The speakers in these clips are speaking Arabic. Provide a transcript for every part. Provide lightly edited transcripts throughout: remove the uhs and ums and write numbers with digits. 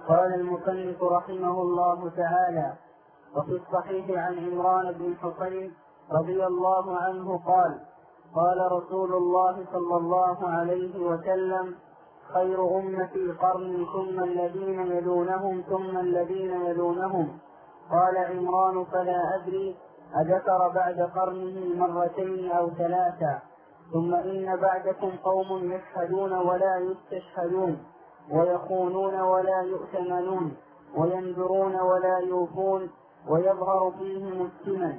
قال المصنف رحمه الله تعالى: وفي الصحيح عن عمران بن حصين رضي الله عنه قال: قال رسول الله صلى الله عليه وسلم: خير أمتي قرني ثم الذين يلونهم ثم الذين يلونهم. قال عمران: فلا أدري أذكر بعد قرنه مرتين أو ثلاثا. ثم إن بعدكم قوم يشهدون ولا يستشهدون، ويخونون ولا يؤتمنون، وينذرون ولا يوفون، ويظهر فيهم السمن.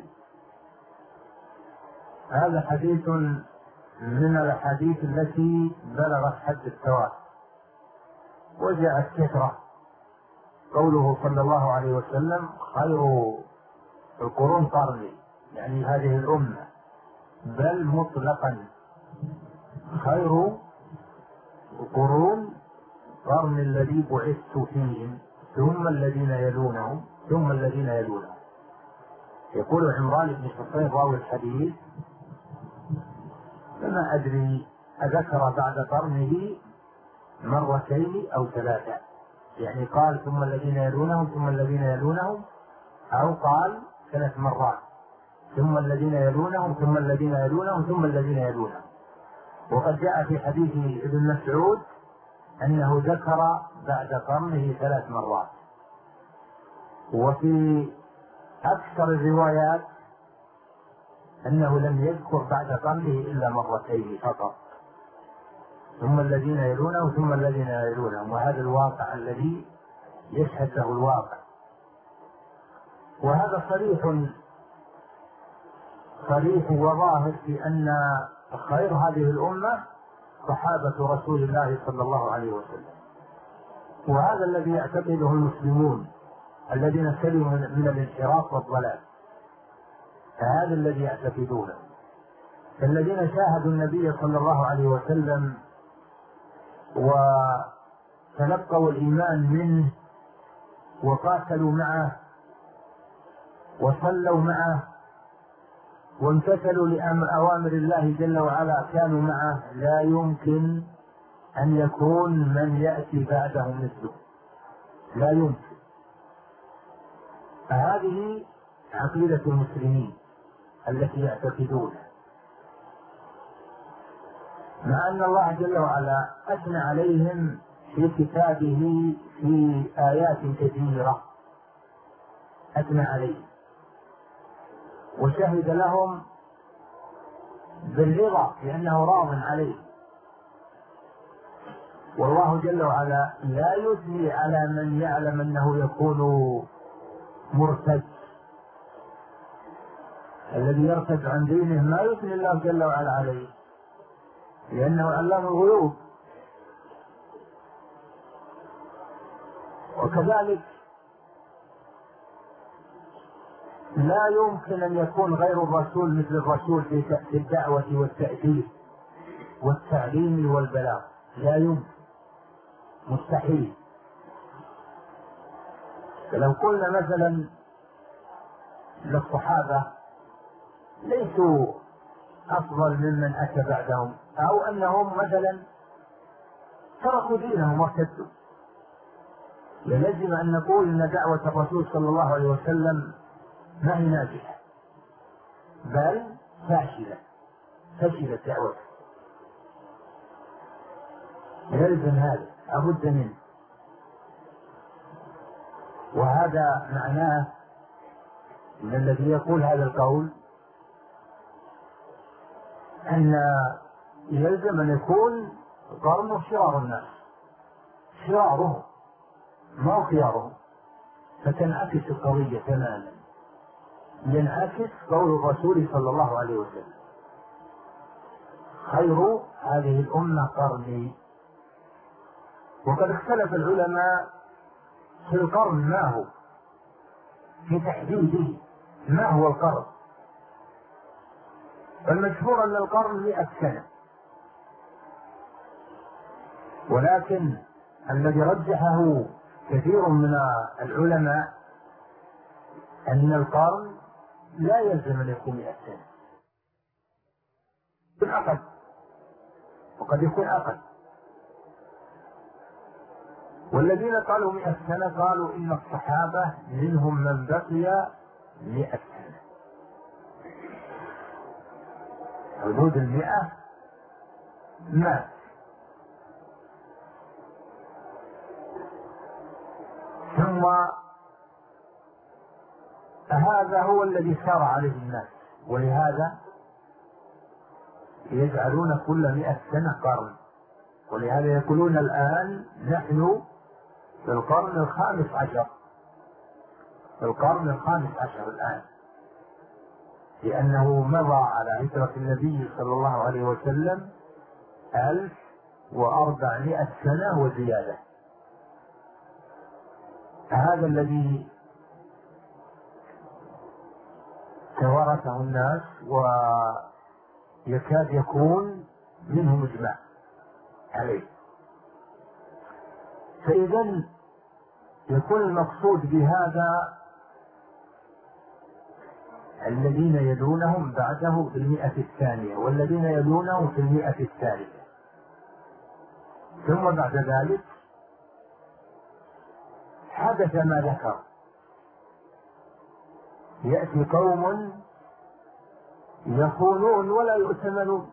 هذا حديث من الأحاديث التي بلغت حد التواتر وجاءت كثرة. قوله صلى الله عليه وسلم: خير القرون قرني، يعني هذه الأمة، بل مطلقا خير القرون قرن الذي بعثت فيهم ثم الذين يلونهم ثم الذين يلونهم. يقول عمران بن حصين راوي الحديث: فما أدري أذكر بعد قرنه مرتين أو ثلاثة، يعني قال ثم الذين يلونهم ثم الذين يلونهم، أو قال 3 مرات ثم الذين يلونهم ثم الذين يلونهم ثم الذين يلونهم. وقد جاء في حديث ابن مسعود أنه ذكر بعد قرنه 3 مرات. وفي أكثر الروايات أنه لم يذكر بعد قرنه إلا مرتين فقط، ثم الذين يلونهم ثم الذين يلونهم. وهذا الواقع الذي يشهد له الواقع. وهذا صريح وظاهر في أن خير هذه الأمة صحابة رسول الله صلى الله عليه وسلم. وهذا الذي يعتقده المسلمون الذين سلموا من الانحراف والضلال، هذا الذي يعتقدونه. الذين شاهدوا النبي صلى الله عليه وسلم وتلقوا الإيمان منه وقاتلوا معه وصلوا معه وامتثلوا لأوامر الله جل وعلا كانوا معه، لا يمكن أن يكون من يأتي بعده مثله، لا يمكن. هذه عقيدة المسلمين التي يعتقدونها، مع أن الله جل وعلا أثنى عليهم في كتابه في آيات كثيرة، أثنى عليهم وشهد لهم بالرضا لأنه راض عليه. والله جل وعلا لا يثني على من يعلم أنه يكون مرتد. الذي يرتد عن دينه ما يثني الله جل وعلا عليه لأنه علام الغيوب. وكذلك لا يمكن أن يكون غير الرسول مثل الرسول في الدعوة والتأديب والتعليم والبلاغ، لا يمكن، مستحيل. فلو قلنا مثلا للصحابة ليسوا أفضل ممن أتى بعدهم، أو أنهم مثلا تركوا دينهم وارتدوا، لازم أن نقول أن دعوة الرسول صلى الله عليه وسلم ما هي ناجحة، بل فاشلة، فشلت دعوته. يلزم هذا، لابد منه. وهذا معناه أن الذي يقول هذا القول أن يلزم أن يكون قرن شرار الناس، شرارهم ما هو خيارهم، فتنعكس القضية تماما، ينعكس قول الرسول صلى الله عليه وسلم: خير هذه الأمة قرني. وقد اختلف العلماء في القرن ما هو، في تحديده ما هو القرن. فالمشهور أن القرن 100 سنة، ولكن الذي رجحه كثير من العلماء أن القرن لا يلزم أن يكون 100 سنة، يكون أقل، وقد يكون أقل. والذين قالوا 100 سنة قالوا إن الصحابة منهم من بقي 100 سنة، حدود 100 مات. ثم هذا هو الذي سار عليه الناس، ولهذا يجعلون كل 100 سنة قرن، ولهذا يقولون الآن نحن في القرن الخامس عشر، في القرن الخامس عشر الآن، لأنه مضى على هجرة النبي صلى الله عليه وسلم 1400 سنة وزيادة. هذا الذي توارثه الناس ويكاد يكون منهم إجماع عليه. فإذا يكون المقصود بهذا الذين يلونهم بعده في 100 الثانية، والذين يلونهم في 100 الثالثة، ثم بعد ذلك حدث ما ذكر، يأتي قوم يخونون ولا يؤتمنون،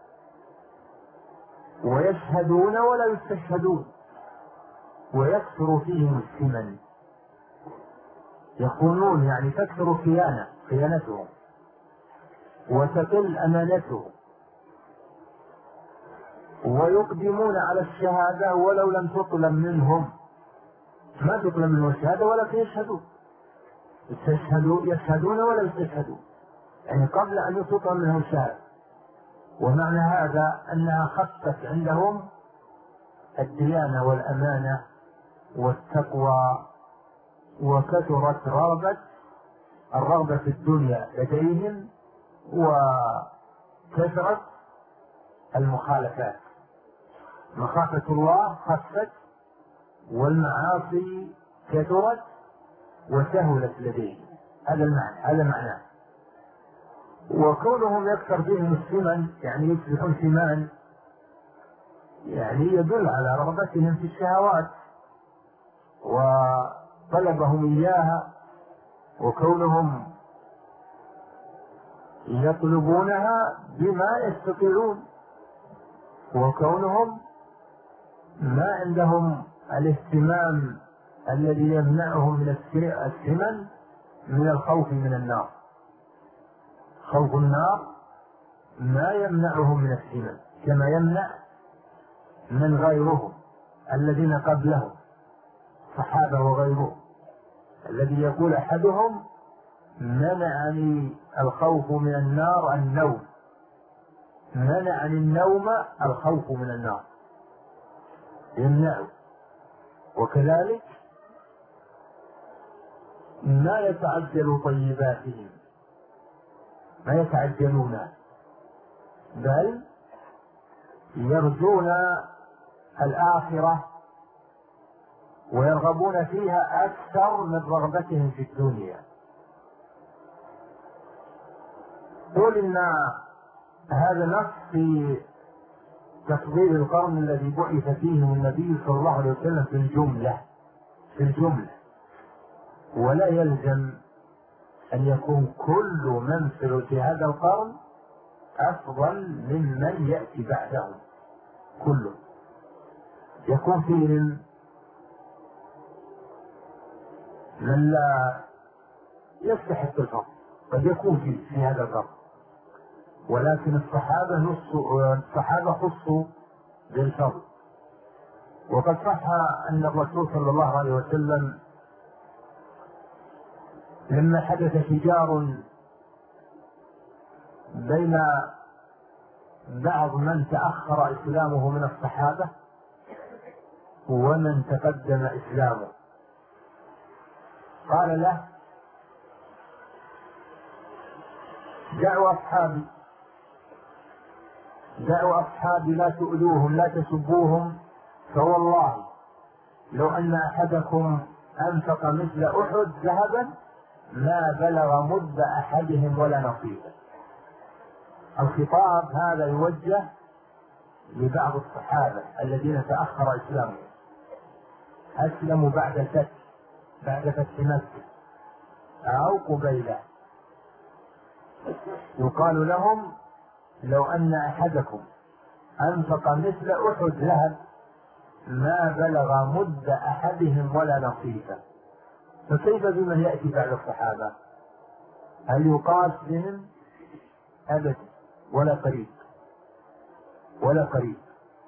ويشهدون ولا يستشهدون، ويكثر فيهم السمن. يخونون يعني تكثر خيانتهم، وتقل أمانتهم، ويقدمون على الشهادة ولو لم تطلب منهم، ما تطلب منهم الشهادة ولكن يشهدون ولا يستشهدون، يعني قبل أن تطلب منهم الشهادة. ومعنى هذا أنها خفت عندهم الديانة والأمانة والتقوى، وكثرت الرغبة في الدنيا لديهم، وكثرت المخالفات، مخافة الله خفت، والمعاصي كثرت وسهلت لديهم. هذا معناه. وكونهم يكثر فيهم السمن يعني يصبحون سمان، يعني يدل على رغبتهم في الشهوات وطلبهم إياها، وكونهم يطلبونها بما يستطيعون، وكونهم ما عندهم الاهتمام الذي يمنعهم من السمن من الخوف من النار. خوف النار ما يمنعهم من السمن كما يمنع من غيرهم الذين قبلهم، صحابة وغيرهم، الذي يقول أحدهم منعني الخوف من النار النوم، منعني النوم الخوف من النار، يمنعه. وكذلك ما يتعجل طيباتهم، ما يتعجلون، بل يرجون الآخرة ويرغبون فيها أكثر من رغبتهم في الدنيا. قل إن هذا نص في تفضيل القرن الذي بعث فيه النبي صلى الله عليه وسلم في الجملة، ولا يلزم أن يكون كل من في هذا القرن أفضل ممن يأتي بعده، كله يكون فيهم من لا يستحق الفضل، قد يكون في هذا القرن، ولكن الصحابة خصوا بالفضل. وقد صح أن الرسول صلى الله عليه وسلم لما حدث شجار بين بعض من تأخر إسلامه من الصحابة ومن تقدم إسلامه، قال له دعوا أصحابي لا تؤذوهم لا تسبوهم، فوالله لو أن أحدكم أنفق مثل أحد ذهبا ما بلغ مد أحدهم ولا نصيبا. الخطاب هذا يوجه لبعض الصحابة الذين تأخر إسلامهم، أسلموا بعد فتح مكة أو قبيله، يقال لهم لو أن أحدكم أنفق مثل أحد ذهب ما بلغ مد أحدهم ولا نصيفه. فكيف بمن يأتي بعد الصحابة؟ هل يقاس بهم؟ أبدا، ولا قريب ولا قريب.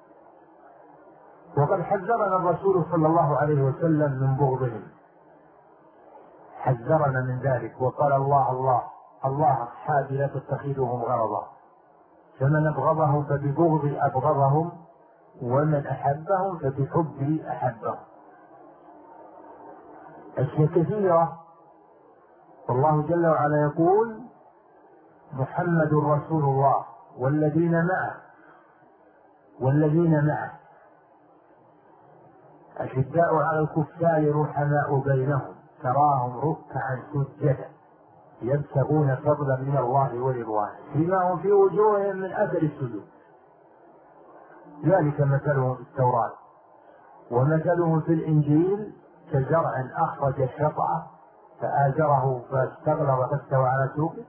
وقد حذرنا الرسول صلى الله عليه وسلم من بغضهم، حذرنا من ذلك وقال الله أصحابي لا تتخذوهم غرضا، فمن أبغضهم فببغضي أبغضهم، ومن أحبهم فبحبي أحبهم. أشياء كثيرة. والله جل وعلا يقول محمد رسول الله والذين معه أشداء على الكفار رحماء بينهم تراهم ركعا سجدا يبتغون فضلا من الله ورضوانه فيما هم في وجوههم من أثر السجود، ذلك مثلهم في التوراة ومثلهم في الإنجيل كزرع أخرج شطأه فآزره فاستغلظ فاستوى على سوقه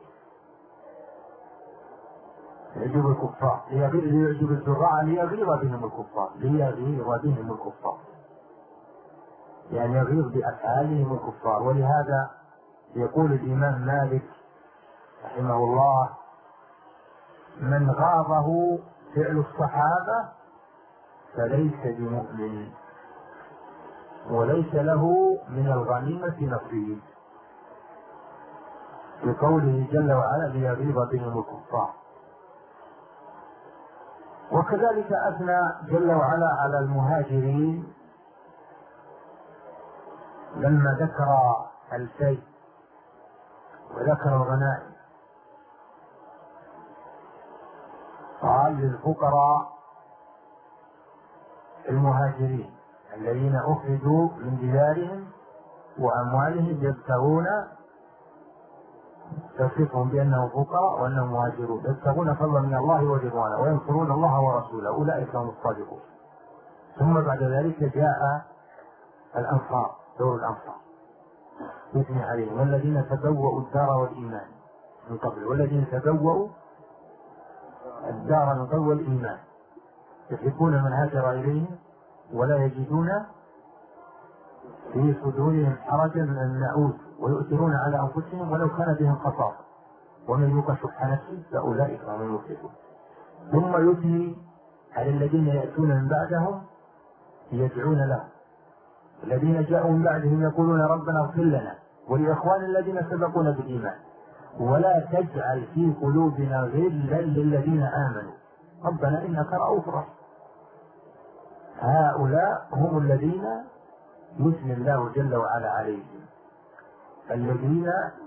يعجب الكفار، ليعجب الزراع ليغيظ بهم الكفار، يعني يغيظ بأفعالهم الكفار. ولهذا يقول الإمام مالك رحمه الله من غاضه فعل الصحابة فليس بمؤمن وليس له من الغنيمة نصيب، بقوله جل وعلا ليغيظ بهم الكفار. وكذلك أثنى جل وعلا على المهاجرين لما ذكر الفيء وذكر الغنائم، قال للفقراء المهاجرين الذين أخرجوا من ديارهم وأموالهم يبتغون، تصفهم بأنهم فقراء وأنهم مهاجرون يبتغون فضلا من الله ورضوانه وينصرون الله ورسوله أولئك هم الصادقون. ثم بعد ذلك جاء الأنصار، دور الأنصار يثني عليهم والذين تبوأوا الدار والإيمان من قبل، والذين تبوأوا الدار من قبل والإيمان يحبون من هاجر إليهم ولا يجدون في صدورهم حرجا من النعوذ ويؤثرون على أنفسهم ولو كان بهم خطاب ومن يوق شح نفسه فأولئك هم المفلحون. ثم يثني على الذين يأتون من بعدهم يدعون لهم، الذين جاءوا من بعدهم يقولون ربنا اغفر لنا ولإخوان الذين سبقونا بالإيمان ولا تجعل في قلوبنا غلا للذين آمنوا ربنا إنك رؤوف رحيم. هؤلاء هم الذين يثني الله جل وعلا عليهم، الذين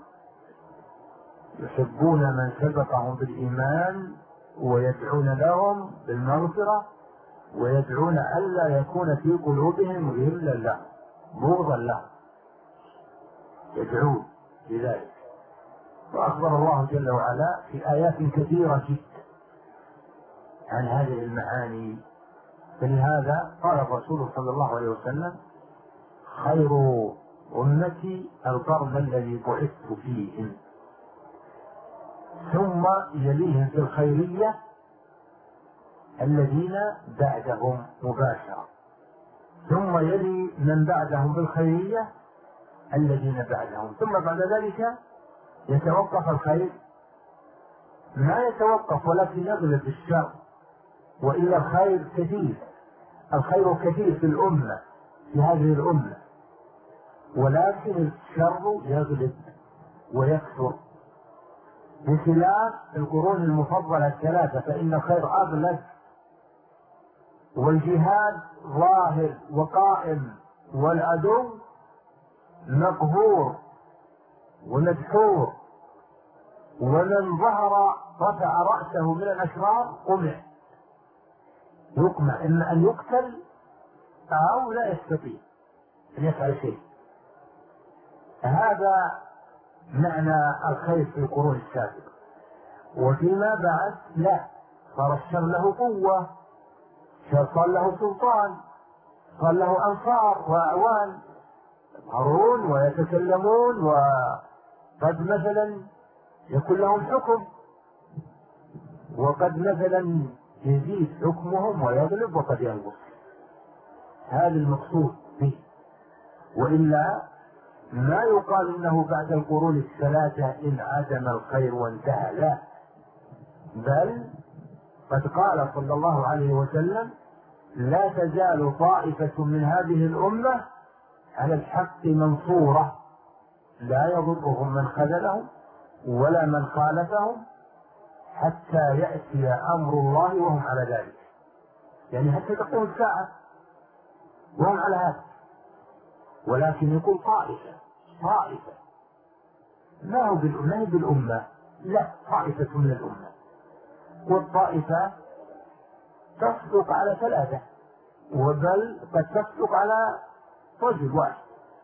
يحبون من سبقهم بالإيمان ويدعون لهم بالمغفرة ويدعون ألا يكون في قلوبهم غلا له بغضا له، يدعون بذلك. وأخبر الله جل وعلا في آيات كثيرة جدا عن هذه المعاني. فلهذا قال الرسول صلى الله عليه وسلم خير أمتي القرن الذي بعثت فيهم، ثم يليهم في الخيرية الذين بعدهم مباشرة، ثم يلي من بعدهم بالخيرية الذين بعدهم، ثم بعد ذلك يتوقف الخير ما يتوقف ولكن يغلب الشر، وإلا الخير كثير، الخير كثير في الأمة في هذه الأمة، ولكن الشر يغلب ويكثر بخلاف القرون المفضلة الثلاثة فإن الخير أغلب والجهاد ظاهر وقائم والعدو مقهور ومدحور، ومن ظهر رفع رأسه من الأشرار يقمع إما أن يقتل أو لا يستطيع أن يفعل شيء. هذا معنى الخير في القرون السابقة. وفيما بعد لا، صار الشر له قوة، صار له سلطان، صار له أنصار وأعوان يظهرون ويتكلمون، وقد مثلا يكون لهم حكم، وقد مثلا يزيد حكمهم ويغلب وقد ينقص. هذا المقصود به، وإلا ما يقال إنه بعد القرون الثلاثة انعدم الخير وانتهى، لا، بل قد قال صلى الله عليه وسلم: لا تزال طائفة من هذه الأمة على الحق منصورة، لا يضرهم من خذلهم ولا من خالفهم حتى يأتي أمر الله وهم على ذلك. يعني حتى تقوم الساعة وهم على هذا. ولكن يقول طائفة ما هو بالأمة، لا، طائفة من الأمة. والطائفة تصدق على ثلاثة، وبل قد تصدق على رجل واحد،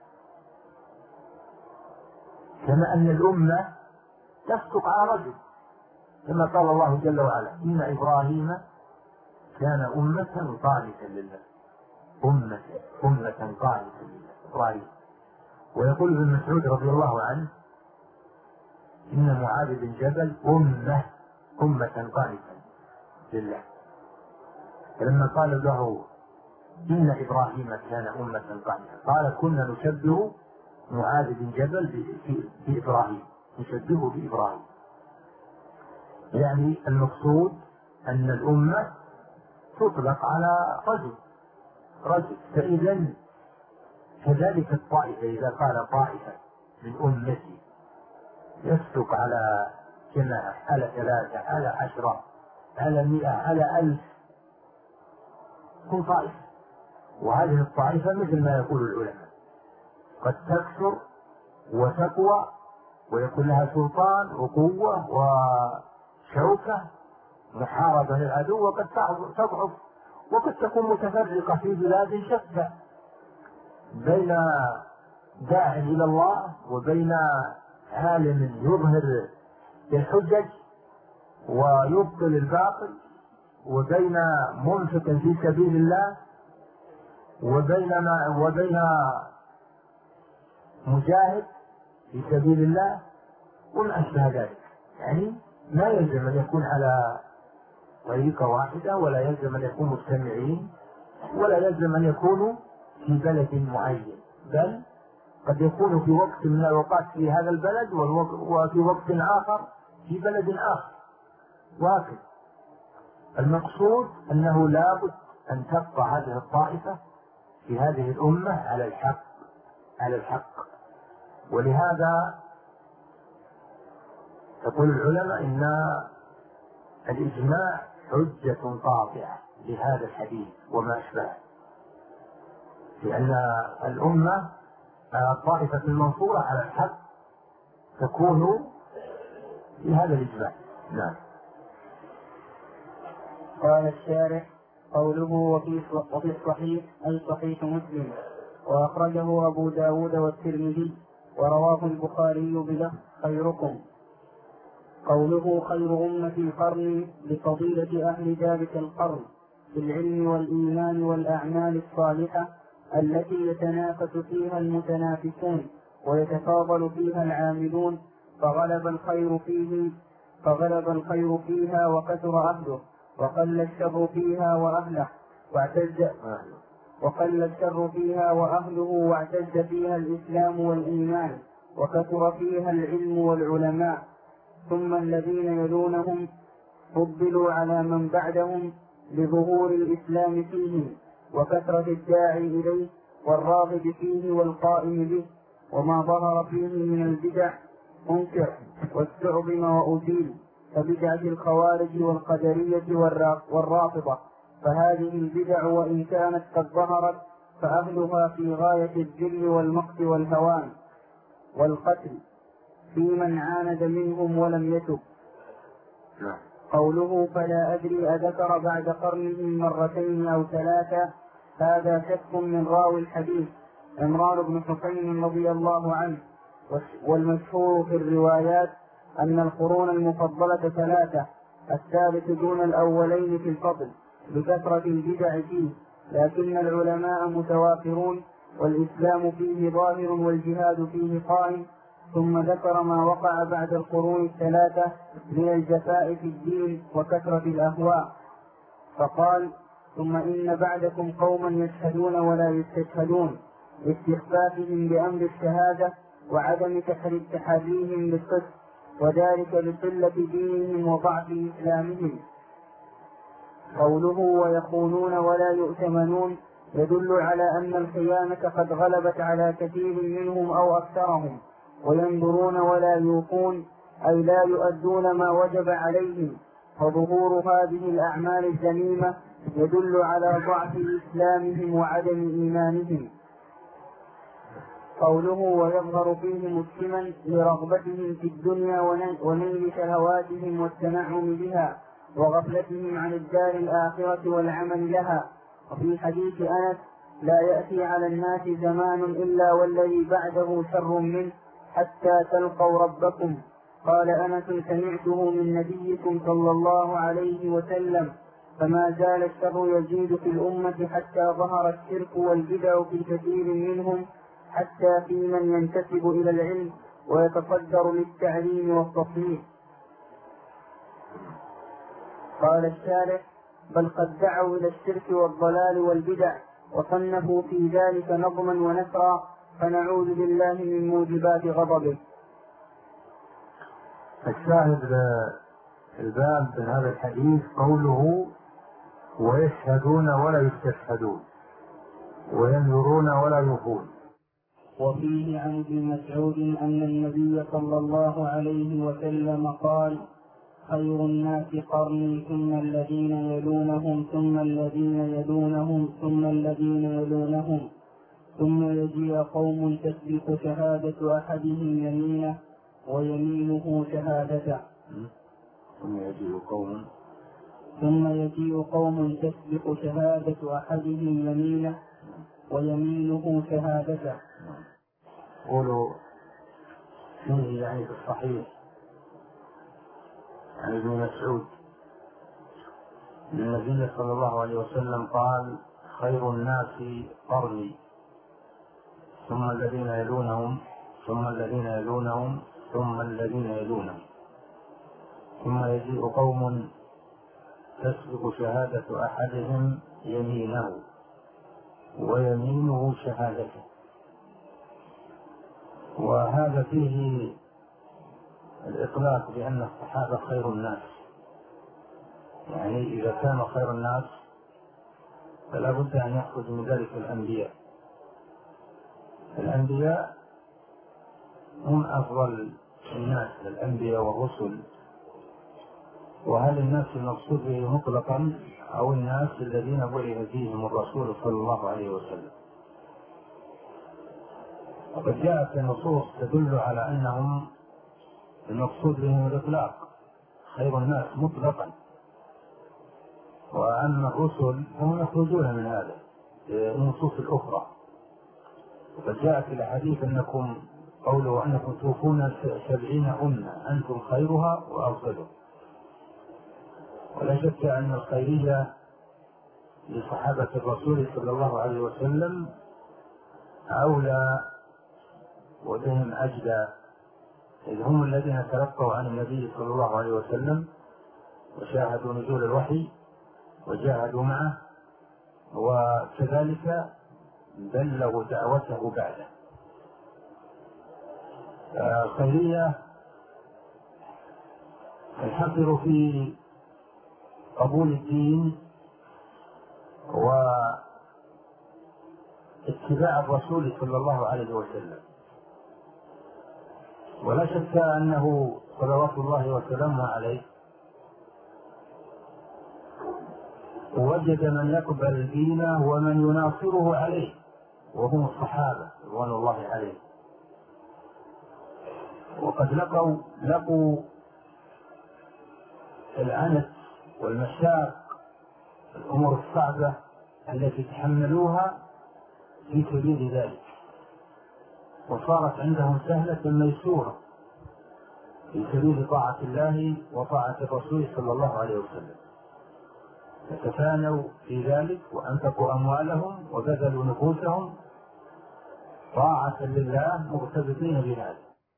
كما أن الأمة تصدق على رجل، كما قال الله جل وعلا: إن إبراهيم كان أمة قانتا لله، أمة قانتا لله إبراهيم. ويقول ابن مسعود رضي الله عنه: إن معاذ بن جبل أمة قانتا لله. فلما قال له: إن إبراهيم كان أمة قانتا، قال: كنا نشبه معاذ بن جبل بإبراهيم، نشبهه بإبراهيم. يعني المقصود أن الأمة تطلق على رجل. فإذا كذلك الطائفة، إذا قال طائفة من أمتي، يصدق على جماعة، على 3، على 10، على 100، على 1000، كل طائفة. وهذه الطائفة مثل ما يقول العلماء قد تكثر وتقوى ويكون لها سلطان وقوة وشوكة محاربة للعدو، وقد تضعف، وقد تكون متفرقة في بلاد شتى، بين داع إلى الله وبين عالم يظهر الحجج ويبطل الباطل، وبين منفق في سبيل الله وبين مجاهد في سبيل الله وما أشبه ذلك. يعني ما يلزم أن يكون على طريقة واحدة، ولا يلزم أن يكونوا مجتمعين، ولا يلزم أن يكونوا في بلد معين، بل قد يكون في وقت من الأوقات في هذا البلد وفي وقت آخر في بلد آخر. وهكذا المقصود أنه لابد أن تبقى هذه الطائفة في هذه الأمة على الحق. ولهذا يقول العلماء إن الإجماع حجة قاطعة لهذا الحديث وما أشبهه، لأن الأمة الطائفة المنصورة على الحق تكون بهذا الإجماع. نعم. قال الشارح: قوله وفي الصحيح أي صحيح مسلم، وأخرجه أبو داود والترمذي، ورواه البخاري بلفظ خيركم. قوله خير أمة قرني لفضيلة أهل ذلك القرن في العلم والإيمان والأعمال الصالحة التي يتنافس فيها المتنافسون ويتفاضل فيها العاملون، فغلب الخير فيها وكثر أهله، وقل الشر فيها وأهله واعتز فيها الإسلام والإيمان، وكثر فيها العلم والعلماء. ثم الذين يلونهم فضلوا على من بعدهم لظهور الإسلام فيهم وكثرة الداعي إليه والراغب فيه والقائم به، وما ظهر فيه من البدع أنكر واستعظم وأزيل، كبدعة الخوارج والقدرية والرافضة. فهذه البدع وإن كانت قد ظهرت فأهلها في غاية الذل والمقت والهوان والقتل في من عاند منهم ولم يتب. قوله فلا أدري أذكر بعد قرنه مرتين أو 3، هذا شك من راوي الحديث عمران بن حسين رضي الله عنه. والمشهور في الروايات أن القرون المفضلة 3، الثالث دون الأولين في الفضل بكثرة البدع فيه، لكن العلماء متوافرون، والإسلام فيه ظاهر والجهاد فيه قائم. ثم ذكر ما وقع بعد القرون الثلاثة من الجفاء في الدين وكثرة الأهواء، فقال: ثم إن بعدكم قوما يشهدون ولا يستشهدون، لاستخفافهم بأمر الشهادة وعدم تحريهم بالقسط، وذلك لقلة دينهم وضعف إسلامهم. قوله ويخونون ولا يؤتمنون يدل على أن الخيانة قد غلبت على كثير منهم أو أكثرهم. وينظرون ولا يوفون أي لا يؤدون ما وجب عليهم، فظهور هذه الأعمال الذميمة يدل على ضعف إسلامهم وعدم إيمانهم. قوله ويظهر فيهم السمن لرغبتهم في الدنيا ونيل شهواتهم والتنعم بها وغفلتهم عن الدار الآخرة والعمل لها. وفي حديث أنس: لا يأتي على الناس زمان إلا والذي بعده شر منه حتى تلقوا ربكم. قال أنس: سمعته من نبيكم صلى الله عليه وسلم، فما زال الشر يزيد في الأمة حتى ظهر الشرك والبدع في كثير منهم، حتى في من ينتسب إلى العلم ويتصدر للتعليم والتصنيف. قال الشارح: بل قد دعوا إلى الشرك والضلال والبدع وصنفوا في ذلك نظما ونثرا، فنعوذ بالله من موجبات غضبه. الشاهد الباب من هذا الحديث قوله ويشهدون ولا يستشهدون وينذرون ولا يوفون. وفيه عن ابن مسعود أن النبي صلى الله عليه وسلم قال: خير الناس قرني ثم الذين يلونهم ثم الذين يلونهم ثم الذين يلونهم، ثم يجيء قوم تسبق شهادة أحدهم يمينه ويمينه شهادته. ثم يجيء قوم تسبق شهادة أحدهم يمينه ويمينه شهادته. قولوا فيه يعني في الصحيح عن ابن مسعود أن النبي صلى الله عليه وسلم قال: خير الناس قرني ثم الذين يلونهم ثم الذين يلونهم ثم الذين يلونهم، ثم يجيء قوم تسبق شهادة أحدهم يمينه ويمينه شهادته. وهذا فيه الإطلاق بأن الصحابة خير الناس، يعني إذا كانوا خير الناس فلا بد أن يخرج من ذلك الأنبياء. الأنبياء هم أفضل الناس، الأنبياء والرسل. وهل الناس المقصود به مطلقا أو الناس الذين بعث فيهم الرسول صلى الله عليه وسلم؟ وقد جاءت النصوص تدل على أنهم المقصود بهم الإطلاق، خير الناس مطلقا، وأما الرسل هم يخرجون من هذا النصوص الأخرى. وقد جاءت الأحاديث أنكم قوله أنكم توفون 70 أمة أنتم خيرها وأفضلها. ولا شك أن الخيرية لصحابة الرسول صلى الله عليه وسلم أولى وبهم أجدى، إذ هم الذين تلقوا عن النبي صلى الله عليه وسلم وشاهدوا نزول الوحي وجاهدوا معه، وكذلك بلغوا دعوته بعده. الخيرية تنحصر في قبول الدين واتباع الرسول صلى الله عليه وسلم. ولا شك أنه صلوات الله وسلامه عليه وجد من يقبل دينه ومن يناصره عليه، وهم الصحابة رضوان الله عليه. وقد لقوا العنت والمشاق، الأمور الصعبة التي تحملوها في سبيل ذلك، وصارت عندهم سهلة ميسورة في سبيل طاعة الله وطاعة الرسول صلى الله عليه وسلم. فتفانوا في ذلك وأنفقوا أموالهم وبذلوا نفوسهم طاعة لله مرتبطين بهذا،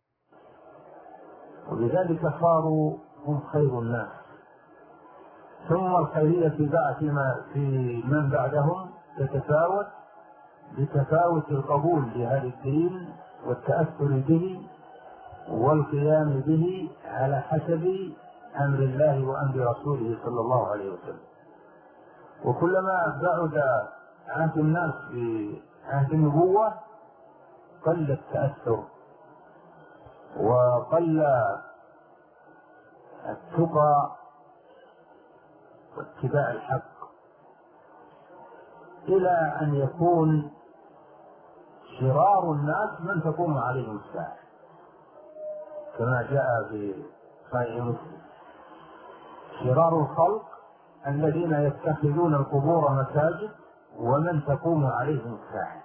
وبذلك صاروا هم خير الناس. ثم الخيرية في من بعدهم تتفاوت بتفاوت القبول بهذا الدين والتأثر به والقيام به على حسب أمر الله وأمر رسوله صلى الله عليه وسلم. وكلما بعد عهد الناس بعهد النبوة قل التأثر وقل التقى واتباع الحق، إلى أن يكون شرار الناس من تقوم عليهم الساعة، كما جاء في صحيح مسلم: شرار الخلق الذين يتخذون القبور مساجد ومن تقوم عليهم الساعة.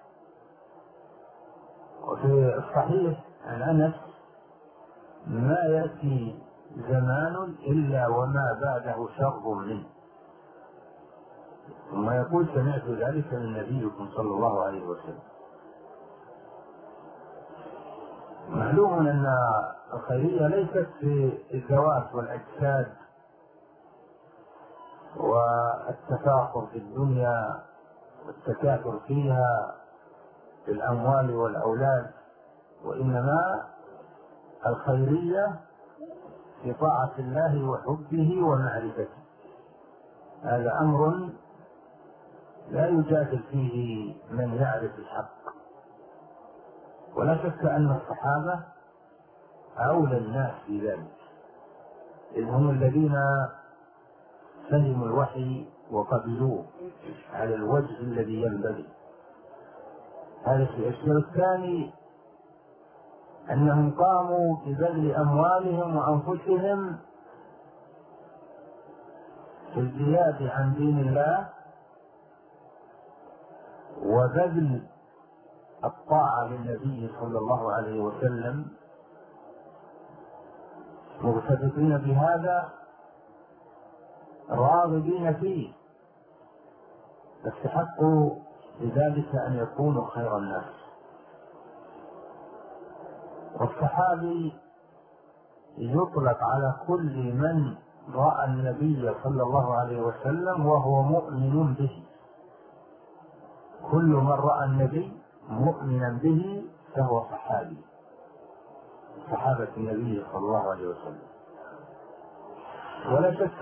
وفي الصحيح عن أنس: ما يأتي زمان إلا وما بعده شر منه. ثم يقول: سمعت ذلك من نبيكم صلى الله عليه وسلم. معلوم أن الخيرية ليست في الذوات والأجساد والتفاخر في الدنيا والتكاثر فيها في الأموال والأولاد، وإنما الخيرية في طاعة الله وحبه ومعرفته. هذا أمر لا يجادل فيه من يعرف الحق. ولا شك أن الصحابة أولى الناس في ذلك، إذ هم الذين فهموا الوحي وقبلوه على الوجه الذي ينبغي. هذا الشيء. الشيء الثاني أنهم قاموا ببذل أموالهم وأنفسهم في الجهاد عن دين الله وبذل الطاعة للنبي صلى الله عليه وسلم، مرتبطين بهذا راغبين فيه، فاستحقوا بذلك أن يكونوا خير الناس. والصحابي يطلق على كل من رأى النبي صلى الله عليه وسلم وهو مؤمن به. كل من رأى النبي مؤمنا به فهو صحابي، صحابة النبي صلى الله عليه وسلم. ولا شك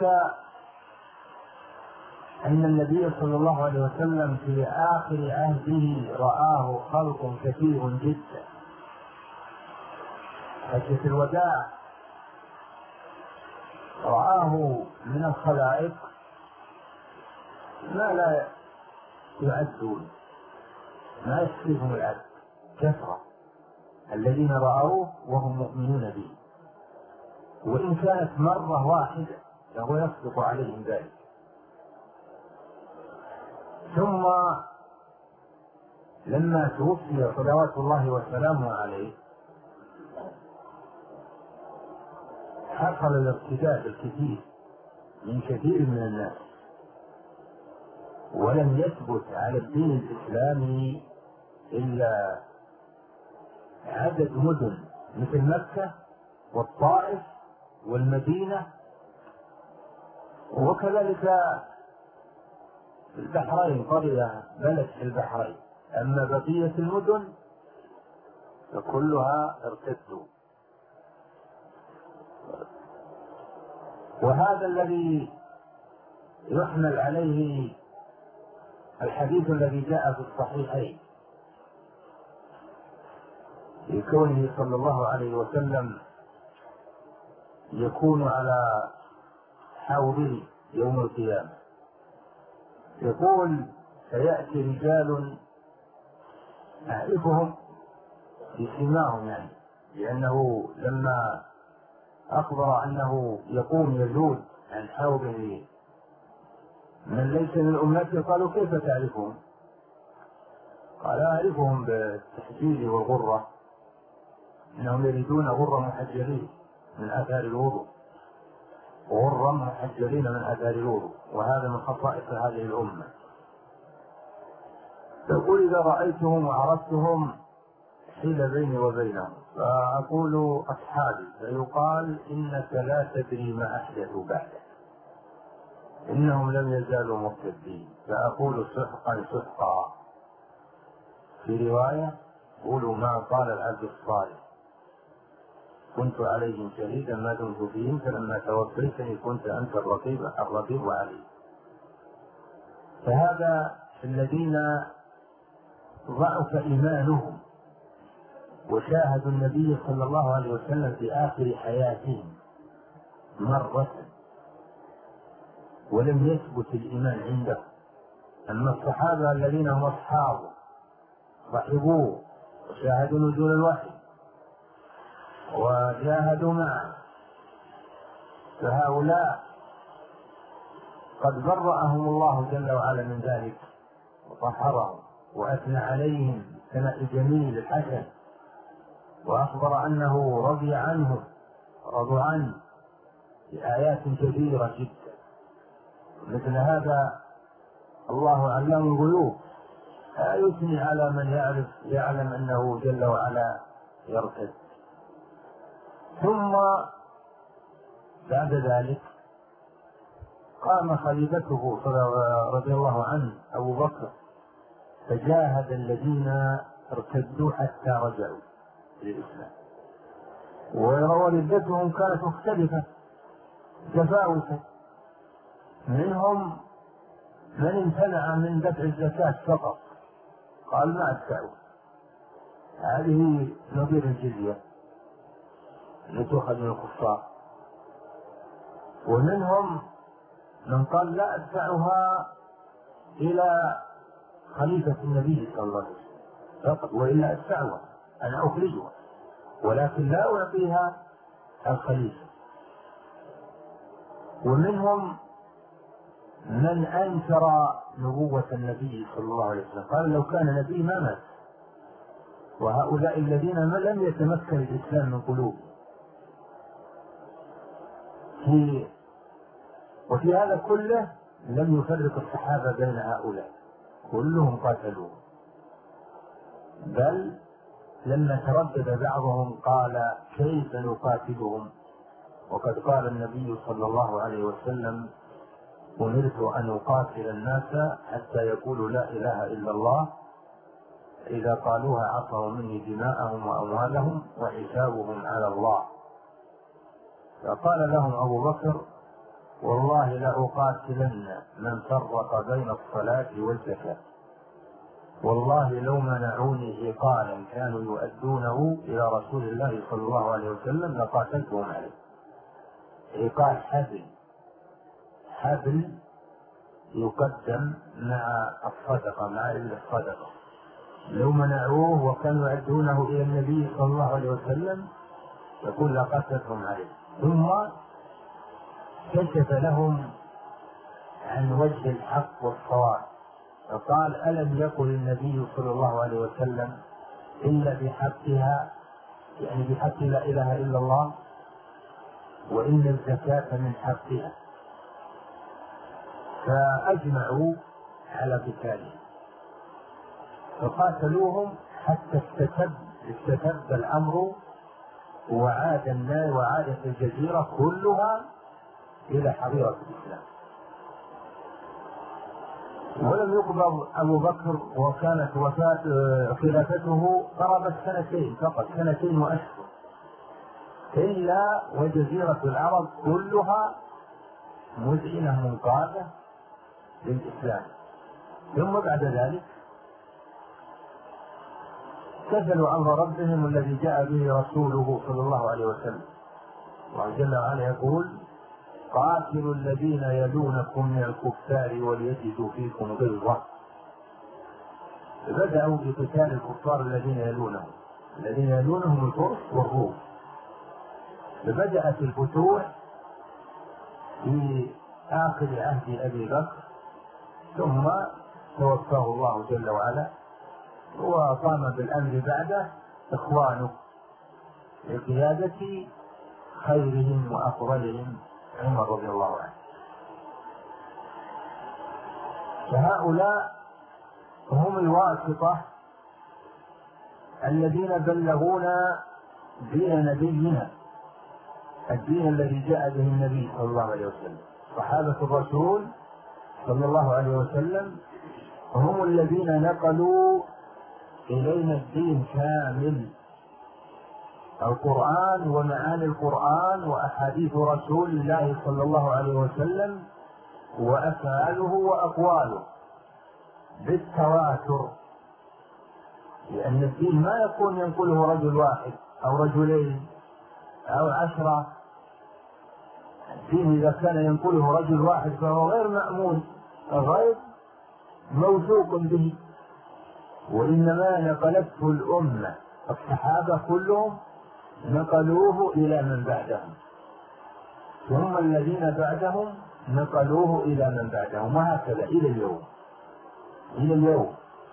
أن النبي صلى الله عليه وسلم في آخر عهده رآه خلق كثير جدا. حجة الوداع رآه من الخلائق ما لا يعدون، ما يكفيهم العد، كثرة الذين رأوه وهم مؤمنون به، وإن كانت مرة واحدة فهو يصدق عليهم ذلك. ثم لما توفي صلوات الله وسلامه عليه حصل الارتداد الكثير من كثير من الناس، ولم يثبت على الدين الإسلامي إلا عدد مدن مثل مكة والطائف والمدينة، وكذلك البحرين، قرية بلد في البحرين. أما بقية المدن فكلها ارتدوا. وهذا الذي يحمل عليه الحديث الذي جاء في الصحيحين في كونه صلى الله عليه وسلم يكون على حوضه يوم القيامة، يقول: سيأتي رجال أعرفهم بسماهم، يعني لأنه لما أخبر أنه يقوم يزول عن حوضه من ليس من أمته قالوا: كيف تعرفهم؟ قال: أعرفهم بالتحجيل والغرة، إنهم يريدون غرة محجلين من آثار الوضوء. غرا محجلين من أثر الوضوء، وهذا من خصائص هذه الأمة. تقول إذا رأيتهم وعرفتهم حيل بيني وبينهم، فأقول أصحابي فيقال إنك لا تدري ما أحدثوا بعدك، إنهم لم يزالوا مرتدين، فأقول سحقا سحقا. في رواية قولوا ما قال العبد الصالح كنت عليهم شهيدا ما دمت فيهم فلما توفيتني كنت أنت الرقيب علي. فهذا الذين ضعف إيمانهم وشاهدوا النبي صلى الله عليه وسلم في آخر حياتهم مرة ولم يثبت الإيمان عندهم. أما الصحابة الذين هم أصحابه صحبوه وشاهدوا نزول الوحي وجاهدوا معه، فهؤلاء قد برأهم الله جل وعلا من ذلك وطهرهم وأثنى عليهم ثناء الجميل الحسن، وأخبر أنه رضي عنهم رضوا عنه بآيات كثيرة جدا. مثل هذا الله علام الغيوب لا يثني على من يعلم أنه جل وعلا يرتد. ثم بعد ذلك قام خليفته رضي الله عنه أبو بكر فجاهد الذين ارتدوا حتى رجعوا للإسلام، وردتهم كانت مختلفة تفاوتا. منهم من امتنع من دفع الزكاة فقط، قال ما أدفعه، هذه نظير الجزية لتؤخذ من الكفار. ومنهم من قال لا أدفعها إلى خليفة النبي صلى الله عليه وسلم فقط، وإلا أدفعها أنا أخرجها ولكن لا أعطيها الخليفة. ومنهم من أنكر نبوة النبي صلى الله عليه وسلم، قال لو كان نبي ما مات. وهؤلاء الذين لم يتمكن الإسلام من قلوبهم. وفي هذا كله لم يفرق الصحابة بين هؤلاء، كلهم قاتلوه، بل لما تردد بعضهم قال كيف نقاتلهم وقد قال النبي صلى الله عليه وسلم أمرت أن أقاتل الناس حتى يقولوا لا إله إلا الله، إذا قالوها عصوا مني دماءهم وأموالهم وحسابهم على الله. فقال لهم أبو بكر والله لأقاتلن من فرق بين الصلاة والزكاة، والله لو منعوني عقالا كانوا يؤدونه إلى رسول الله صلى الله عليه وسلم لقاتلتهم عليه. عقال حبل يقدم مع الصدقة مع الصدقة، لو منعوه وكانوا يؤدونه إلى النبي صلى الله عليه وسلم يقول لقاتلتهم عليه. ثم كشف لهم عن وجه الحق والصواب فقال ألم يقل النبي صلى الله عليه وسلم إلا بحقها، يعني بحق لا إله إلا الله، وإن الزكاة من حقها. فأجمعوا على قتالهم فقاتلوهم حتى استتب الأمر وعادت الجزيرة كلها إلى حظيرة الإسلام. ولم يقبض أبو بكر وكانت خلافته قرابة سنتين فقط، 2 وأشهر، إلا وجزيرة العرب كلها مذعنة منقادة للإسلام. ثم بعد ذلك كفلوا أمر ربهم الذي جاء به رسوله صلى الله عليه وسلم. الله جل وعلا يقول قاتلوا الذين يلونكم من الكفار وليجدوا فيكم غلظة. بدأوا بقتال الكفار الذين يلونهم الفرس والروم. فبدأت الفتوح في آخر عهد أبي بكر، ثم توفاه الله جل وعلا وقام بالأمر بعده إخوانه لقيادة خيرهم وأفضلهم عمر رضي الله عنه. فهؤلاء هم الواسطة الذين بلغونا دين نبينا، الدين الذي جاء به النبي صلى الله عليه وسلم. صحابة الرسول صلى الله عليه وسلم هم الذين نقلوا إلينا الدين كامل، القرآن ومعاني القرآن وأحاديث رسول الله صلى الله عليه وسلم وأفعاله وأقواله بالتواتر، لأن الدين ما يكون ينقله رجل واحد أو رجلين أو 10. الدين إذا كان ينقله رجل واحد فهو غير مأمون، غير موثوق به، وإنما نقلته الأمة، الصحابة كلهم نقلوه إلى من بعدهم، ثم الذين بعدهم نقلوه إلى من بعدهم، وهكذا إلى اليوم.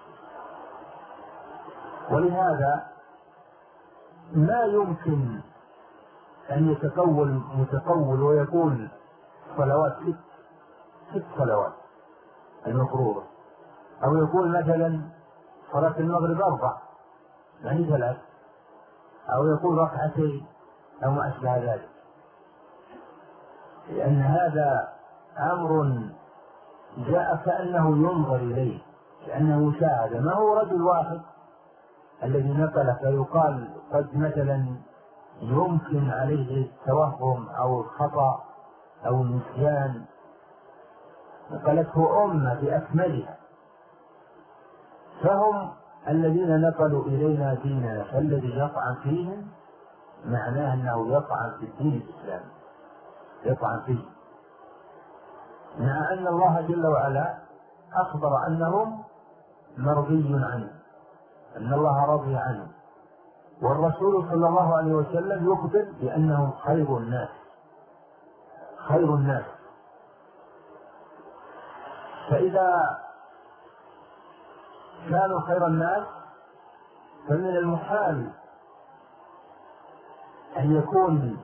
ولهذا ما يمكن أن يتقول متقول ويقول صلوات 6 صلوات المفروضة، أو يقول مثلا صلاة المغرب 4 يعني 3، أو يقول 2 ركعتين أو ما أشبه ذلك، لأن هذا أمر جاء كأنه ينظر إليه، لأنه مشاهدة، ما هو رجل واحد الذي نقل فيقال قد مثلا يمكن عليه التوهم أو الخطأ أو النسيان، نقلته أمة بأكملها، فهم الذين نقلوا إلينا ديننا، فالذي يطعن فيهم معناه أنه يطعن في الدين الإسلامي، يطعن فيه، مع أن الله جل وعلا أخبر أنهم مرضي عنه، أن الله رضي عنه، والرسول صلى الله عليه وسلم يخبر بأنهم خير الناس، خير الناس. فإذا كانوا خير الناس فمن المحال أن يكون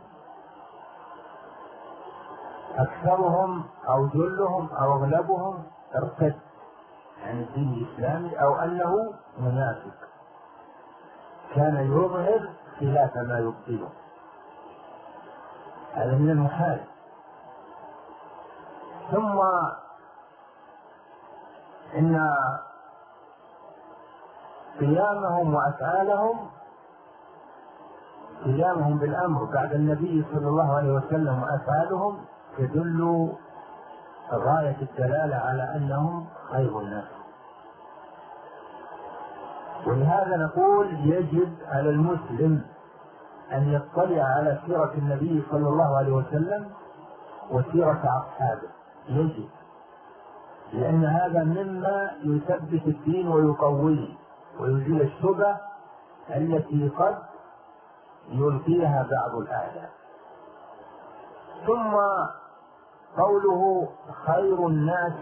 أكثرهم أو جلهم أو أغلبهم ارتد عن الدين الإسلامي، أو أنه منافق كان يظهر خلاف ما يبطله، هذا من المحال. ثم إن قيامهم وأفعالهم، قيامهم بالأمر بعد النبي صلى الله عليه وسلم وأفعالهم تدل غاية الدلالة على أنهم خير الناس. ولهذا نقول يجب على المسلم أن يطلع على سيرة النبي صلى الله عليه وسلم وسيرة أصحابه، يجب، لأن هذا مما يثبت الدين ويقويه ويزيل الشبه التي قد يلقيها بعض الأعداء. ثم قوله خير الناس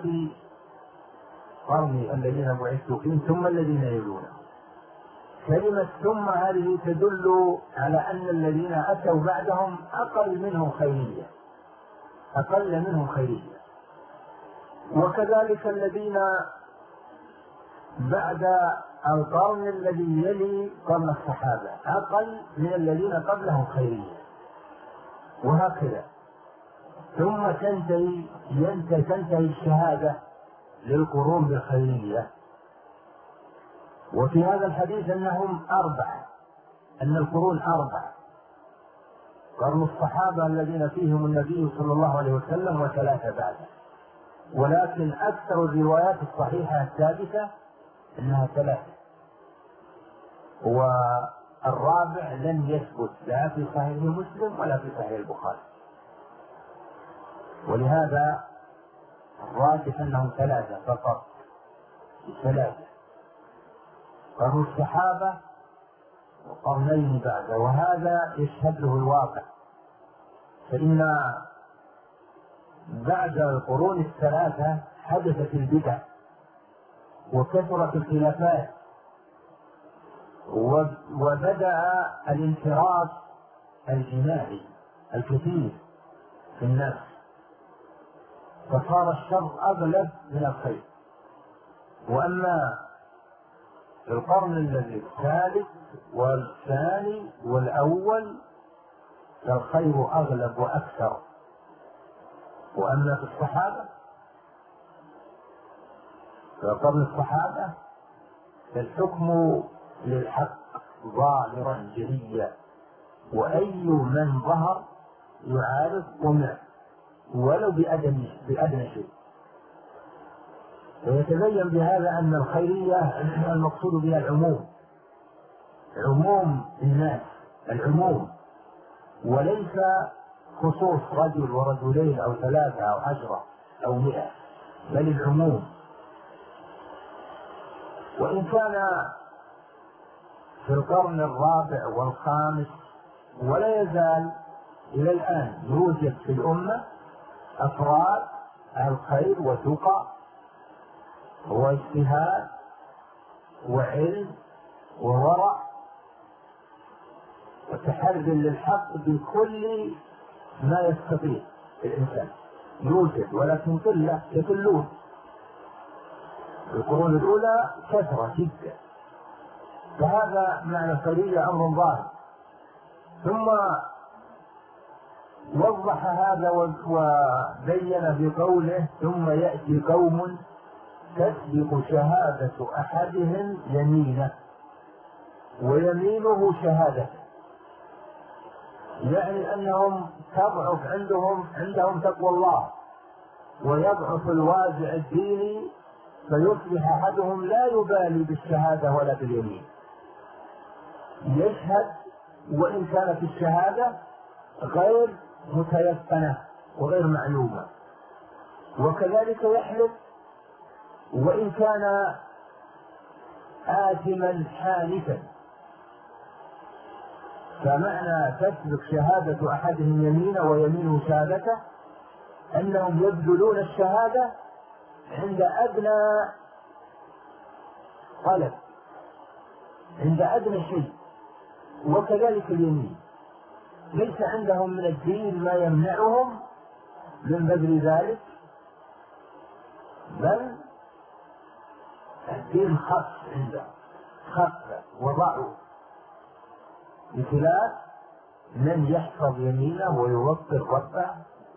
قرني الذين بعثت فيهم ثم الذين يلونهم، كلمة ثم هذه تدل على أن الذين أتوا بعدهم أقل منهم خيرية، أقل منهم خيرية، وكذلك الذين بعد القرن الذي يلي قرن الصحابة أقل من الذين قبلهم خيرية، وهكذا. ثم تنتهي الشهادة للقرون بالخيرية. وفي هذا الحديث أنهم 4، أن القرون 4، قرن الصحابة الذين فيهم النبي صلى الله عليه وسلم و3 بعده، ولكن أكثر الروايات الصحيحة الثابتة أنها 3، والرابع لن يثبت لا في صحيح مسلم ولا في صحيح البخاري، ولهذا الراجح أنهم 3 فقط، 3 قرن الصحابة وقرنين بعده، وهذا يشهد له الواقع، فإن بعد القرون ال3 حدثت البدع وكثرت الخلافات وبدأ الانحراف الجماعي الكثير في الناس، فصار الشر أغلب من الخير. وأما في القرن الذي الثالث والثاني والأول فالخير أغلب وأكثر. وأما في الصحابة في قرن الصحابة فالحكم للحق ظاهرا جليا، وأي من ظهر يعارض قمع ولو بأدنى شيء. ويتبين بهذا أن الخيرية المقصود بها العموم، عموم الناس، العموم، وليس خصوص رجل ورجلين أو 3 أو 10 أو 100، بل العموم. وإن كان في القرن الرابع والخامس ولا يزال إلى الآن يوجد في الأمة أفراد الخير وتقى واجتهاد وعلم وورع وتحري للحق بكل ما يستطيع الإنسان، يوجد ولكن قلة يقلون. القرون الأولى كثرة جدا، فهذا معنى الخيرية أمر ظاهر. ثم وضح هذا وبين بقوله: ثم يأتي قوم تسبق شهادة أحدهم يمينه ويمينه شهادته، يعني أنهم تضعف عندهم تقوى الله، ويضعف الوازع الديني، فيصبح أحدهم لا يبالي بالشهادة ولا باليمين، يشهد وإن كانت الشهادة غير متيقنة وغير معلومة، وكذلك يحلف وإن كان آثما حانثا. فمعنى تسبق شهادة أحدهم يمينه ويمينه شهادته أنهم يبذلون الشهادة عند أدنى طلب، عند أدنى شيء، وكذلك اليمين. ليس عندهم من الدين ما يمنعهم من بذل ذلك، بل الدين خف عندهم، خف وضعوا، بخلاف من يحفظ يمينه ويوقر ربه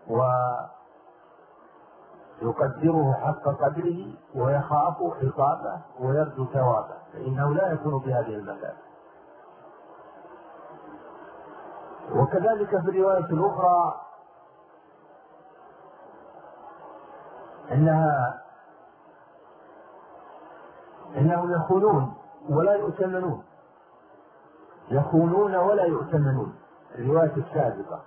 ويقدره حق قدره ويخاف عقابه ويرجو ثوابه، فإنه لا يكون بهذه المثابة. وكذلك في الرواية الأخرى إنهم يخونون ولا يؤتمنون، يخونون ولا يؤتمنون، الرواية السابقة،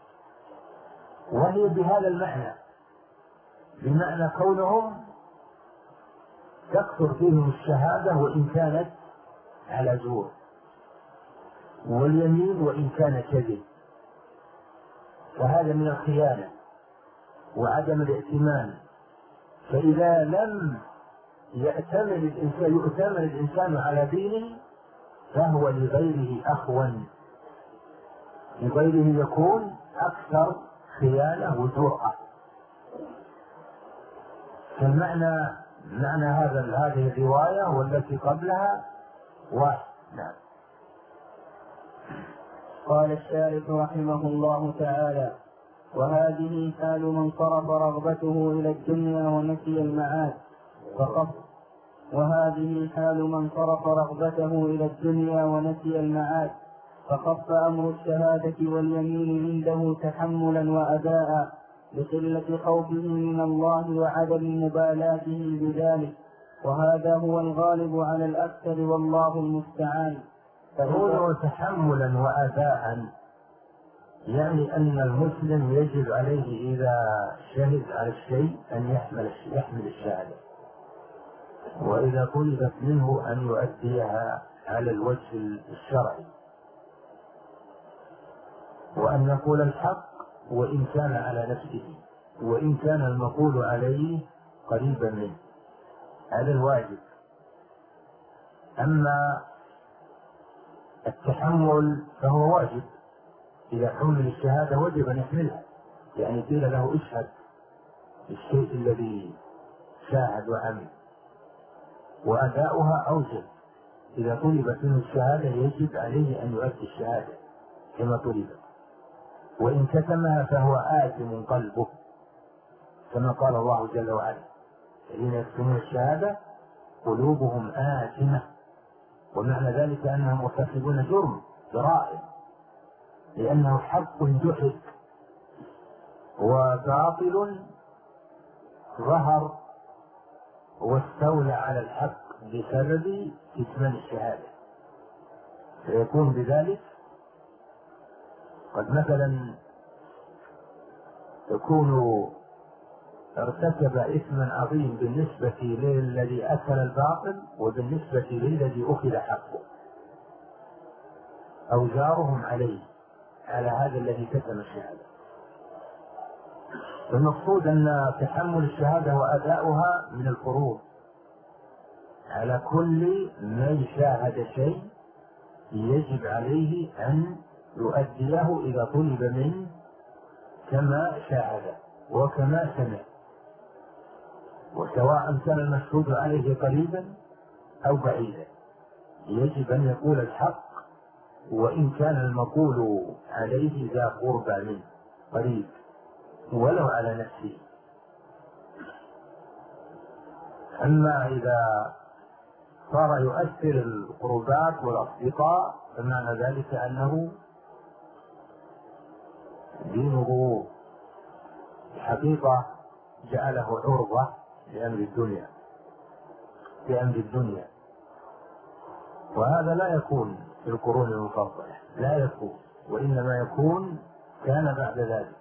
وهي بهذا المعنى، بمعنى كونهم تكثر فيهم الشهادة وإن كانت على زور، واليمين وإن كان كذب، فهذا من الخيانة وعدم الائتمان. فإذا لم يؤتمن الإنسان على دينه فهو لغيره أخون، لغيره يكون أكثر خيانة وجرأة. فالمعنى هذه الرواية والتي قبلها واحد. نعم. قال الشارح رحمه الله تعالى: وهذه حال من صرف رغبته إلى الدنيا ونسي المعاد فخف أمر الشهادة واليمين عنده تحملا وأداء بقلة خوفه من الله وعدم مبالاته بذلك، وهذا هو الغالب على الأكثر والله المستعان. فهو تحملا وأداء، يعني أن المسلم يجب عليه إذا شهد على الشيء أن يحمل الشهادة، وإذا طلبت منه أن يؤديها على الوجه الشرعي، وأن يقول الحق وإن كان على نفسه، وإن كان المقول عليه قريبا منه، هذا الواجب. أما التحمل فهو واجب، إذا حمل الشهادة وجب أن يحملها، يعني قيل له اشهد الشيء الذي شاهد وعمل، وأداؤها أوجب. إذا طلبت منه الشهادة يجب عليه أن يؤدي الشهادة كما طلبت، وإن كتمها فهو آثم قلبه، كما قال الله جل وعلا: الذين يكتمون الشهادة قلوبهم آثمة. ومعنى ذلك أنهم مرتكبون جرائم، لأنه حق جحد وباطل ظهر واستولى على الحق بسبب كتمان الشهادة، فيكون بذلك قد مثلا يكون ارتكب إثما عظيم بالنسبة للذي أكل الباطل وبالنسبة للذي أخذ حقه، أو جارهم عليه على هذا الذي كتم الشهادة. المقصود أن تحمل الشهادة وأداؤها من الفروض على كل من شاهد شيء، يجب عليه أن يؤديه إذا طلب منه كما شاهد وكما سمع، وسواء كان المشهود عليه قريبا أو بعيدا يجب أن يقول الحق، وإن كان المقول عليه ذا قربى منه قريب ولو على نفسه. أما إذا صار يؤثر القربات والأصدقاء فمعنى ذلك أنه دينه الحقيقة جعله عرضة لأمر الدنيا، وهذا لا يكون في القرون المفضلة، لا يكون، وإنما يكون كان بعد ذلك،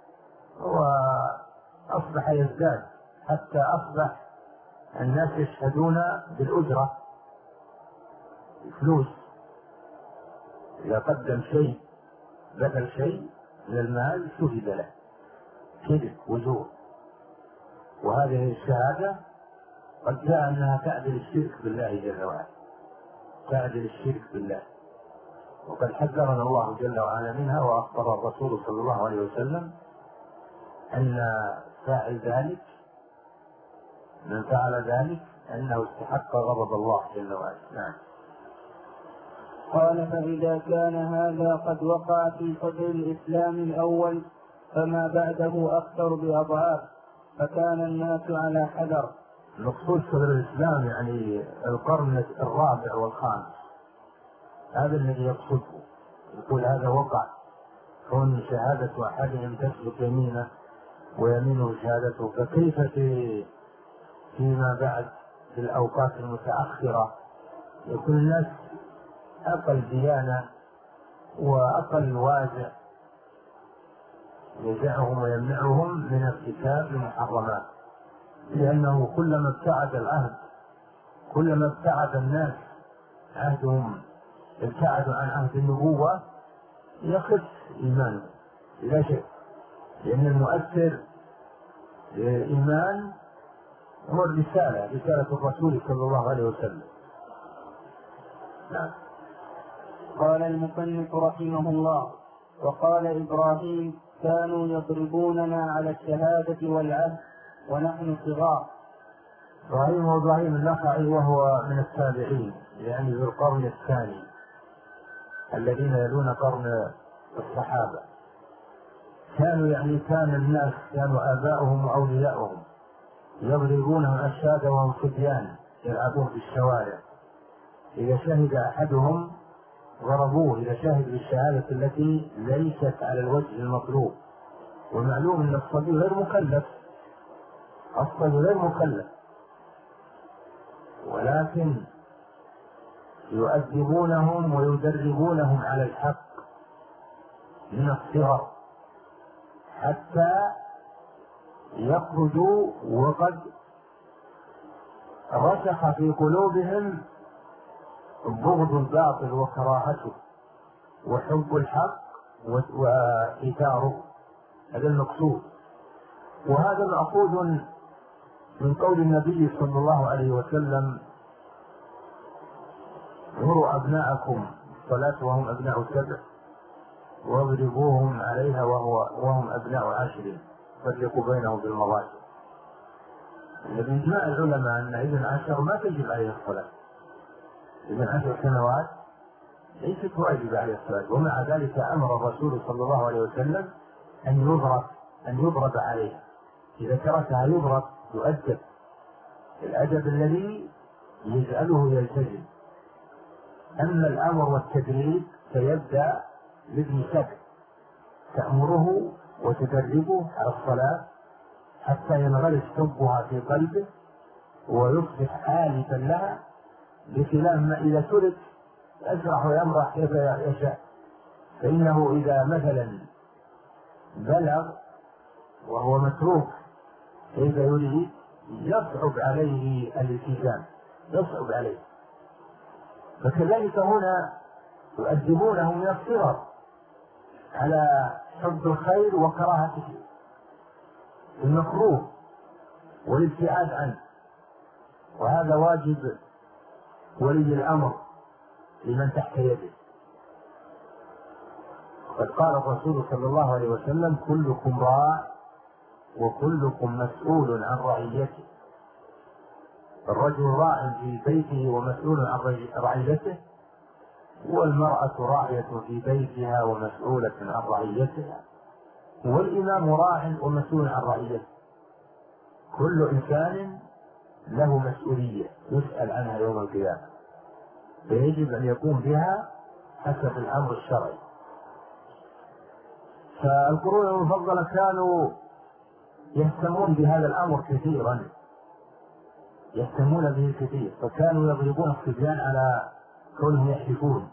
وأصبح يزداد حتى أصبح الناس يشهدون بالأجرة، الفلوس، إذا قدم شيء بدل شيء من المال شهد له، كذب وزور. وهذه الشهادة قد جاء أنها تعدل الشرك بالله جل وعلا، تعدل الشرك بالله، وقد حذرنا الله جل وعلا منها، وأخبر الرسول صلى الله عليه وسلم أن فاعل ذلك من فعل ذلك أنه استحق غضب الله جل وعلا. نعم. قال: فإذا كان هذا قد وقع في صدر الإسلام الأول فما بعده أكثر بأضعاف، فكان الناس على حذر. المقصود صدر الإسلام يعني القرن الرابع والخامس، هذا الذي يقصده، يقول هذا وقع، كون شهادة أحدهم تسبق يمينه ويمينه شهادته، فكيف فيما بعد في الأوقات المتأخرة يكون الناس أقل ديانة وأقل وازع، يجعهم ويمنعهم من ارتكاب المحرمات، لأنه كلما ابتعد العهد، كلما ابتعد الناس عهدهم، ابتعدوا عن عهد النبوة، يخف إيمانه لا شك، لأن المؤثر إيمان هو رسالة الرسول صلى الله عليه وسلم. نعم. قال المصنف رحمه الله: وقال إبراهيم: كانوا يضربوننا على الشهادة والعهد ونحن صغار. إبراهيم النخعي وهو من التابعين، يعني في القرن الثاني الذين يلون قرن الصحابة، كان الناس كانوا آباؤهم وأولياؤهم يضربونهم الشهادة وهم صبيان يلعبون في الشوارع، إذا شهد أحدهم ضربوه، إذا شهد بالشهادة التي ليست على الوجه المطلوب. ومعلوم أن الصبي غير مكلف، ولكن يؤدبونهم ويدربونهم على الحق من الصغر حتى يخرجوا وقد رسخ في قلوبهم بغض الباطل وكراهته وحب الحق وإيثاره. هذا المقصود، وهذا مأخوذ من قول النبي صلى الله عليه وسلم: مروا أبناءكم الصلاة وهم أبناء 7 واضربوهم عليها وهم أبناء 10، فرقوا بينهم بالمضاجع. بإجماع العلماء أن ابن 10 ما تجب عليه الصلاة، ابن 10 سنوات ليست واجب عليه الصلاة، ومع ذلك أمر الرسول صلى الله عليه وسلم أن يضرب عليها، إذا تركها يضرب يؤدب الأدب الذي يجعله يلتزم. أما الأمر والتدريب فيبدأ بابن 7 تأمره وتدربه على الصلاة حتى ينغرس حبها في قلبه ويصبح آلفا لها، بخلاف ما إذا ترك يسرح ويمرح كيف يشاء، فإنه إذا مثلا بلغ وهو متروك كيف يريد يصعب عليه الالتزام، يصعب عليه. فكذلك هنا يؤدبونه من الصغر على حب الخير وكراهة المكروه والابتعاد عنه، وهذا واجب ولي الأمر لمن تحت يده. قد قال الرسول صلى الله عليه وسلم: كلكم راع وكلكم مسؤول عن رعيته. الرجل راع في بيته ومسؤول عن رعيته، والمرأة راعية في بيتها ومسؤولة عن رعيتها، والإمام راع ومسؤول عن رعيته. كل إنسان له مسؤولية يسأل عنها يوم القيامة، فيجب أن يقوم بها حسب الأمر الشرعي. فالقرون المفضلة كانوا يهتمون بهذا الأمر كثيرا، يهتمون به كثير، فكانوا يضربون الصبيان على كونهم يحلفون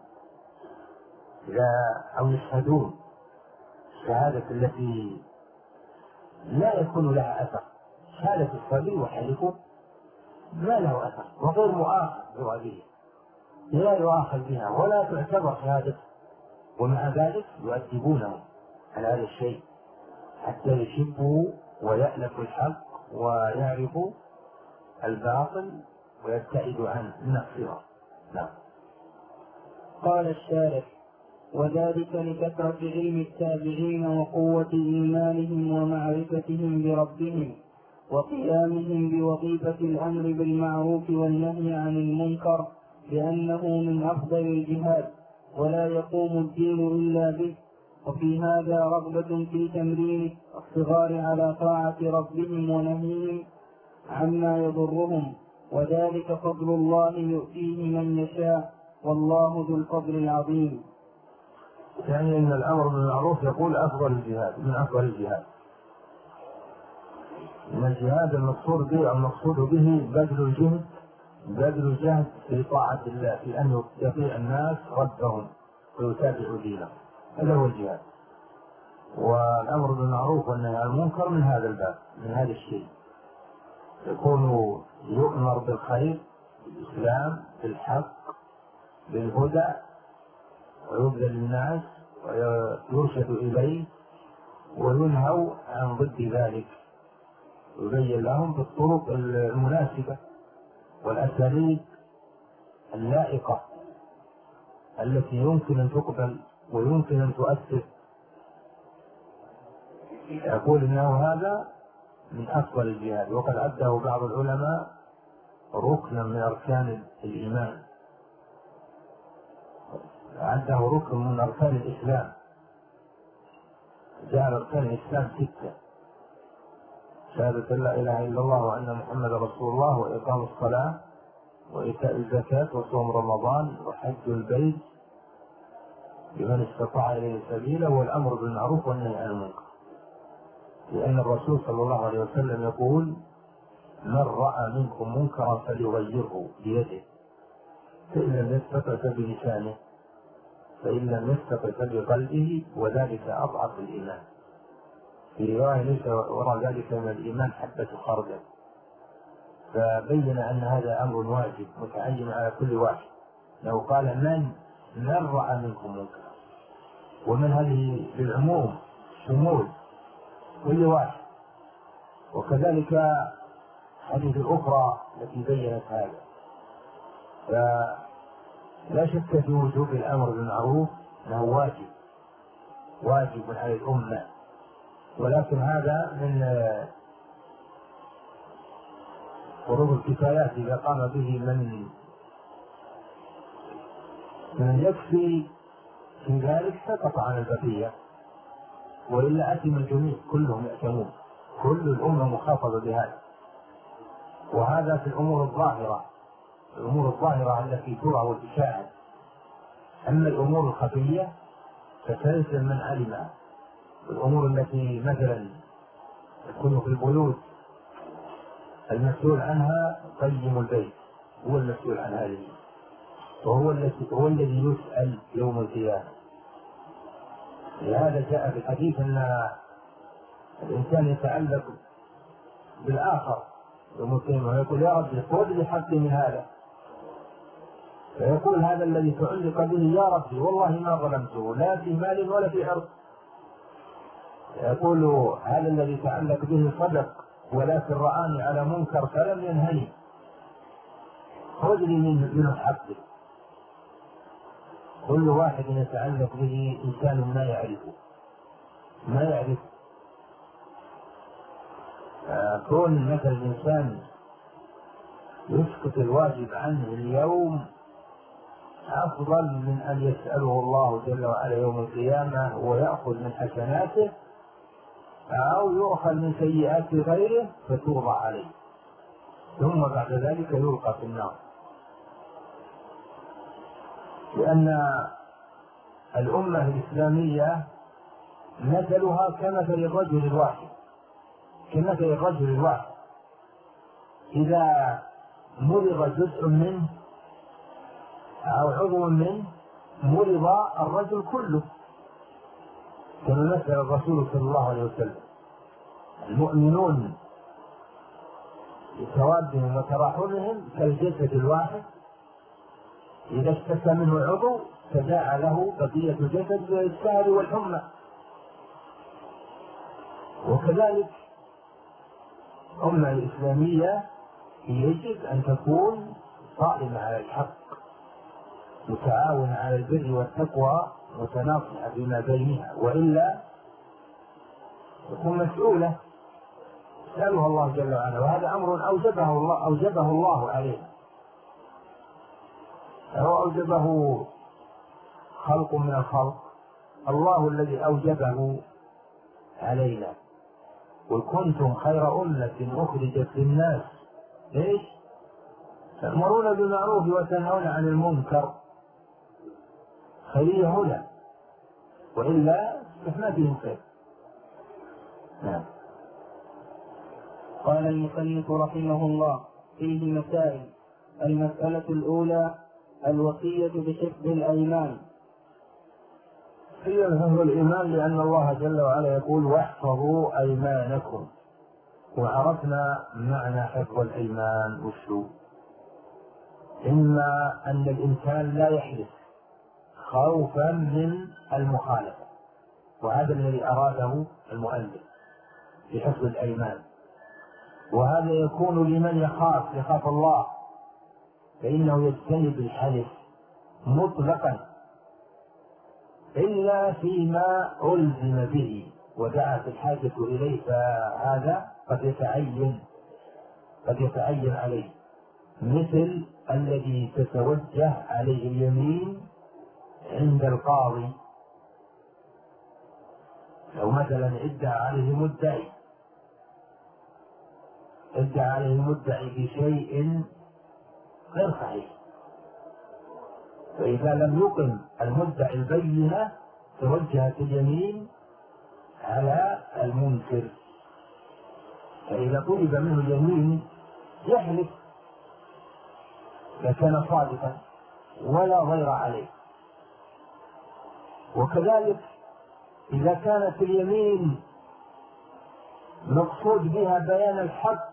أو يشهدون الشهادة التي لا يكون لها أثر. شهادة الصبي وحلفه ما له أثر وغير مؤاخذ بهذه، لا يؤاخذ بها ولا تعتبر شهادته، ومع ذلك يؤدبونه على هذا الشيء حتى يشبوا ويألفوا الحق ويعرفوا الباطل ويبتعدوا عنه من الصغر. نعم. قال الشارح: وذلك لكثرة علم التابعين وقوة إيمانهم ومعرفتهم بربهم وقيامهم بوظيفة الأمر بالمعروف والنهي عن المنكر، لأنه من أفضل الجهاد ولا يقوم الدين إلا به. وفي هذا رغبة في تمرين الصغار على طاعة ربهم ونهيهم عما يضرهم، وذلك فضل الله يؤتيه من يشاء والله ذو الفضل العظيم. يعني أن الأمر بالمعروف يقول أفضل الجهاد، من أفضل الجهاد. إن الجهاد المقصود به بذل الجهد في طاعة الله، في أن يطيع الناس ربهم ويتابعوا دينه، هذا هو الجهاد. والأمر بالمعروف والنهي عن المنكر من هذا الباب، من هذا الشيء، يكون يؤمر بالخير، بالإسلام، بالحق، بالهدى، ويبذل للناس ويرشد إليه، وينهوا عن ضد ذلك، يبين لهم بالطرق المناسبة والأساليب اللائقة التي يمكن أن تقبل ويمكن أن تؤثر. يقول إنه هذا من أفضل الجهاد، وقد عده بعض العلماء ركنا من أركان الإيمان، عده ركن من أركان الإسلام، جعل أركان الإسلام 6: شهادة لا إله إلا الله وأن محمد رسول الله، وإقام الصلاة، وإيتاء الزكاة، وصوم رمضان، وحج البيت لمن استطاع إليه سبيلا، والأمر بالمعروف والنهي عن المنكر. لأن الرسول صلى الله عليه وسلم يقول: من رأى منكم منكرا فليغيره بيده، فإن لم يستطع فبلسانه، فإن لم يستطع فبقلبه، وذلك أضعف الإيمان. في رواية: ليس وراء ذلك من الإيمان حبة خردل. فبين أن هذا أمر واجب متعين على كل واحد. لو قال من رأى منكم منكرا، ومن هذه للعموم شمول كل واحد. وكذلك حديث الأخرى التي بينت هذا. فلا شك في وجوب الأمر بالمعروف أنه واجب على الأمة، ولكن هذا فروض الكفايات إذا قام به من يكفي في ذلك سقط عن البقية، وإلا أتم الجميع كلهم يأتمون، كل الأمة مخاطبة بهذا. وهذا في الأمور الظاهرة التي ترى وتشاهد. أما الأمور الخفية فتلزم من علمها. الأمور التي مثلا تكون في البيوت المسؤول عنها قيم البيت، هو المسؤول عن هذه، وهو الذي يسأل يوم القيامة. لهذا جاء في الحديث أن الإنسان يتعلق بالآخر يوم القيامة ويقول يا رب خذ لي حقي من هذا، فيقول هذا الذي تعلق به يا ربي والله ما ظلمته لا في مال ولا في عرض. يقول هذا الذي تعلق به صدق ولكن رآني على منكر فلم ينهني، خذ لي منه حقي. كل واحد يتعلق به إنسان ما يعرف كون مثل الإنسان يسقط الواجب عنه اليوم أفضل من أن يسأله الله جل وعلا يوم القيامة ويأخذ من حسناته أو يؤخذ من سيئات غيره فتوضع عليه ثم بعد ذلك يلقى في النار. لأن الأمة الإسلامية مثلها كمثل الرجل الواحد إذا مرض جزء منه أو عضو منه مرض الرجل كله، كما مثل الرسول صلى الله عليه وسلم المؤمنون بتوادهم وتراحمهم كالجسد الواحد، إذا اشتكى منه عضو تداعى له بقية الجسد بالسهر والحمى. وكذلك الأمة الإسلامية يجب أن تكون قائمة على الحق متعاونة على البر والتقوى متناصحة فيما بينها، وإلا تكون مسؤولة يسألها الله جل وعلا. وهذا أمر أوجبه الله علينا، أو أوجبه خلق من الخلق، الله الذي أوجبه علينا. وكنتم خير أمة أخرجت للناس إيش؟ تأمرون بالمعروف وتنهون عن المنكر. خير هنا، وإلا ما بهم خير. نعم. قال المصنف رحمه الله فيه مسائل. المسألة الأولى الوصية بحفظ الأيمان. هي حفظ الإيمان، لأن الله جل وعلا يقول واحفظوا أيمانكم، وعرفنا معنى حفظ الأيمان وشو. إما أن الإنسان لا يحلف خوفا من المخالفة، وهذا الذي أراده المؤلف في حفظ الأيمان، وهذا يكون لمن يخاف الله، فإنه يجتنب الحلف مطلقا إلا فيما ألزم به ودعت الحاجة إليه، فهذا قد يتعين عليه، مثل الذي تتوجه عليه اليمين عند القاضي. لو مثلا ادعى عليه مدعي بشيء غير صحيح، فإذا لم يقم المدعي البينة توجهت اليمين على المنكر، فإذا طلب منه اليمين يحلف لكان صادقا ولا ضير عليه. وكذلك إذا كانت اليمين مقصود بها بيان الحق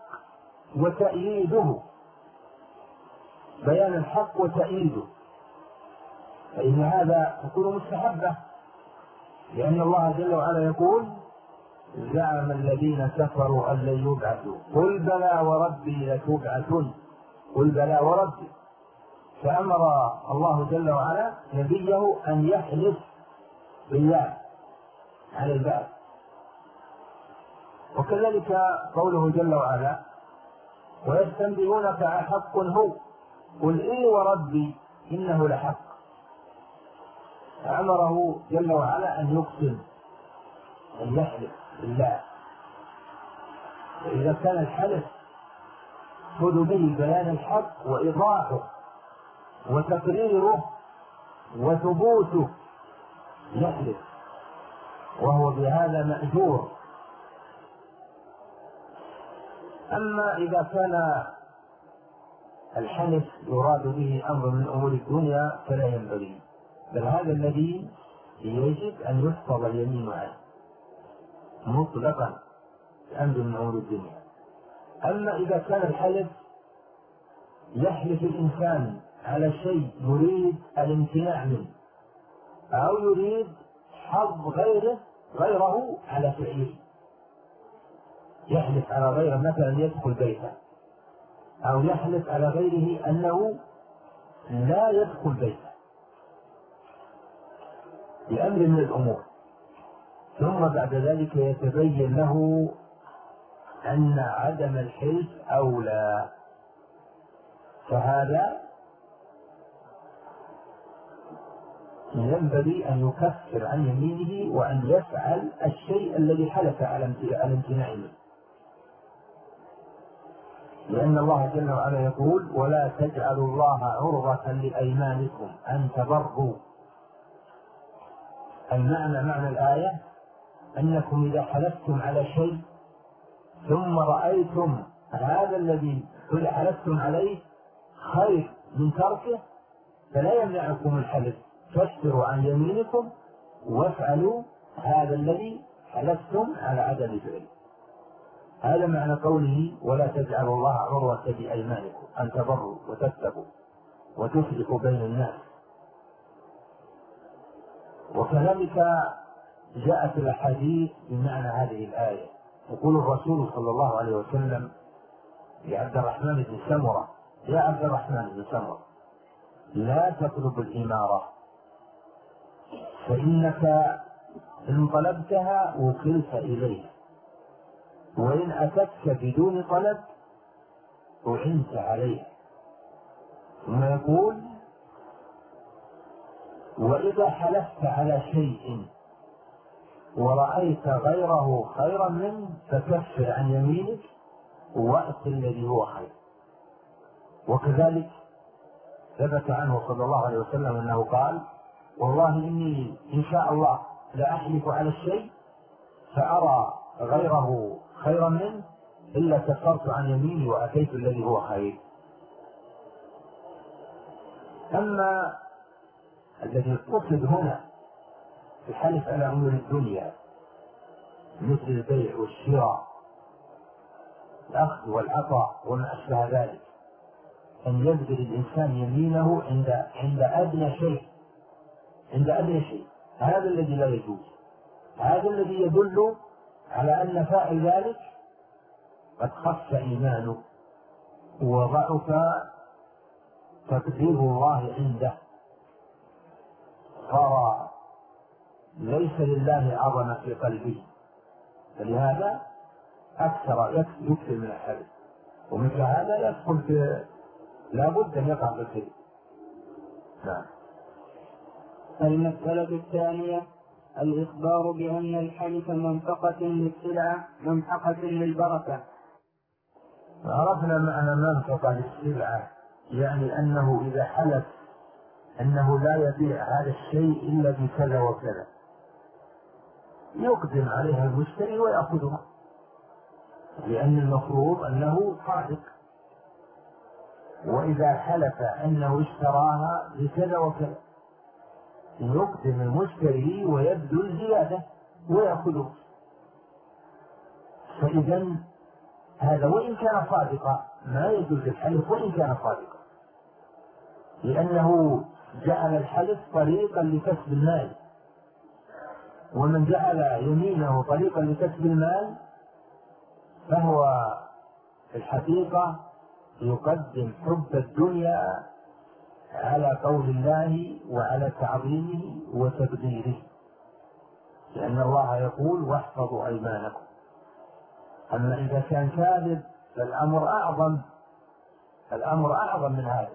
وتأييده، فإن هذا تكون مستحبة، لأن الله جل وعلا يقول زعم الذين كفروا أن لن يبعثوا قل بلى وربي لتبعثن، قل بلى وربي. فأمر الله جل وعلا نبيه أن يحلف بالله على البعث. وكذلك قوله جل وعلا ويستنبئونك أحق هو قل إي وربي إنه لحق. أمره جل وعلا أن يقسم، أن يحلف بالله. وإذا كان الحلف خذ به بيان الحق وإيضاحه وتقريره وثبوته، يحلف وهو بهذا مأجور. أما إذا كان الحلف يراد به أمر من أمور الدنيا فلا ينبغي، بل هذا الذي يجب أن يحفظ اليمين عنه مطلقا أمر من أمور الدنيا. أما إذا كان الحلف يحلف الإنسان على شيء يريد الامتناع منه أو يريد حظ غيره على فعله، يحلف على غيره مثلا يدخل بيته، أو يحلف على غيره أنه لا يدخل بيته بأمر من الأمور، ثم بعد ذلك يتبين له أن عدم الحلف أولى، فهذا ينبغي أن يكفر عن يمينه وأن يفعل الشيء الذي حلف على امتناعه، لأن الله جل وعلا يقول ولا تجعلوا الله عرضة لأيمانكم أن تبروا. معنى الآية أنكم إذا حلفتم على شيء ثم رأيتم هذا الذي حلفتم عليه خير من تركه فلا يمنعكم الحلف، فاكفروا عن يمينكم وافعلوا هذا الذي حلفتم على عدم فعله. هذا معنى قوله ولا تجعلوا الله عروة بأيمانكم أن تبروا وتتقوا وتفرقوا بين الناس. وكذلك جاءت الأحاديث بمعنى هذه الآية. يقول الرسول صلى الله عليه وسلم لعبد الرحمن بن سمرة يا عبد الرحمن بن سمرة لا تطلب الإمارة فإنك إن طلبتها وكلت إليها، وإن أتتك بدون طلب أعنت عليها. ثم يقول وإذا حلفت على شيء ورأيت غيره خيرا منه فكفر عن يمينك وأت الذي هو خير. وكذلك ثبت عنه صلى الله عليه وسلم أنه قال والله إني إن شاء الله لأحلف على الشيء فأرى غيره خيرا منه إلا كفرت عن يميني وأتيت الذي هو خير. أما الذي قصد هنا في الحلف على أمور الدنيا مثل البيع والشراء الأخذ والعطاء وما أشبه ذلك، أن يبذل الإنسان يمينه عند أدنى شيء، هذا الذي لا يجوز، هذا الذي يدل على أن فاعل ذلك قد خف إيمانه وضعف تقدير الله عنده، صار ليس لله عظمة في قلبه، فلهذا يكثر من الحدث، ومثل هذا يدخل في لا بد أن يقع في الخير. نعم. المسألة الثانية الإخبار بأن الحلف منفقة للسلعة ممحقة للبركة. عرفنا معنى منفقة للسلعة، يعني أنه إذا حلف أنه لا يبيع هذا الشيء إلا بكذا وكذا يقدم عليها المشتري ويأخذها، لأن المفروض أنه صادق. وإذا حلف أنه اشتراها بكذا وكذا يقدم المشتري ويبذل زيادة ويأخذه. فإذا هذا وإن كان صادقا ما يجوز الحلف وإن كان صادقا، لأنه جعل الحلف طريقا لكسب المال، ومن جعل يمينه طريقا لكسب المال فهو في الحقيقة يقدم حب الدنيا على قول الله وعلى تعظيمه وتقديره، لأن الله يقول واحفظوا أيمانكم. أما إذا كان كاذب فالأمر أعظم الأمر أعظم من هذا.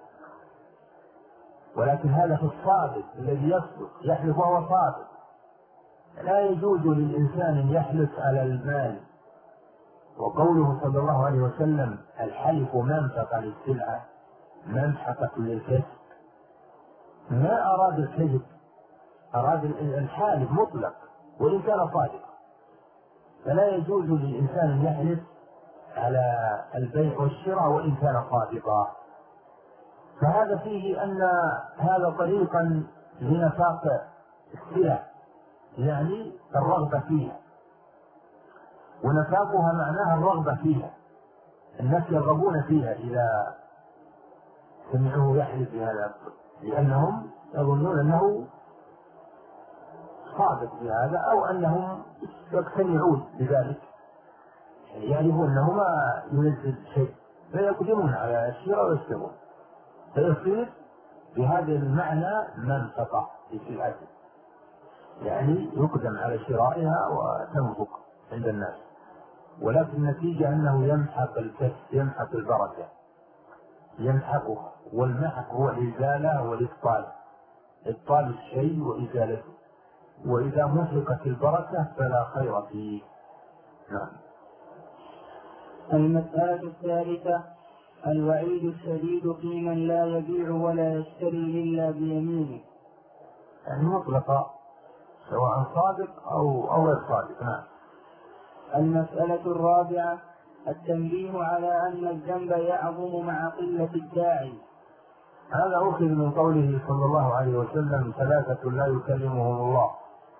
ولكن هذا في الصادق الذي يصدق يحلف وهو صادق. لا يجوز للإنسان أن يحلف على المال. وقوله صلى الله عليه وسلم الحلف منفقة للسلعة منحقة للكسب، ما أراد الكذب، أراد الحالف مطلق وإن كان صادقا. فلا يجوز للإنسان أن يحلف على البيع والشراء وإن كان صادقا. فهذا فيه أن هذا طريقا لنفاق السلع، يعني الرغبة فيها، ونفاقها معناها الرغبة فيها. الناس يرغبون فيها إذا سمعوه يحلف بهذا، لأنهم يظنون أنه صادق بهذا أو أنهم يقتنعون بذلك، يعرفون أنه ما ينزل شيء فيقدمون على الشراء ويشترون، فيصير بهذا المعنى منفقة في سلعته، يعني يقدم على شرائها وتنفق عند الناس. ولكن النتيجة أنه يمحق الكسب، يمحق البركة، يمحقها. والمحق هو الإزالة والإبطال، إبطال الشيء وإزالته. وإذا محقت البركة فلا خير فيه. نعم. المسألة الثالثة الوعيد الشديد في من لا يبيع ولا يشتري إلا بيمينه، يعني مطلقة سواء صادق أو غير صادق. نعم. المسألة الرابعة التنبيه على أن الذنب يعظم مع قلة الداعي. هذا أخذ من قوله صلى الله عليه وسلم ثلاثة لا يكلمهم الله،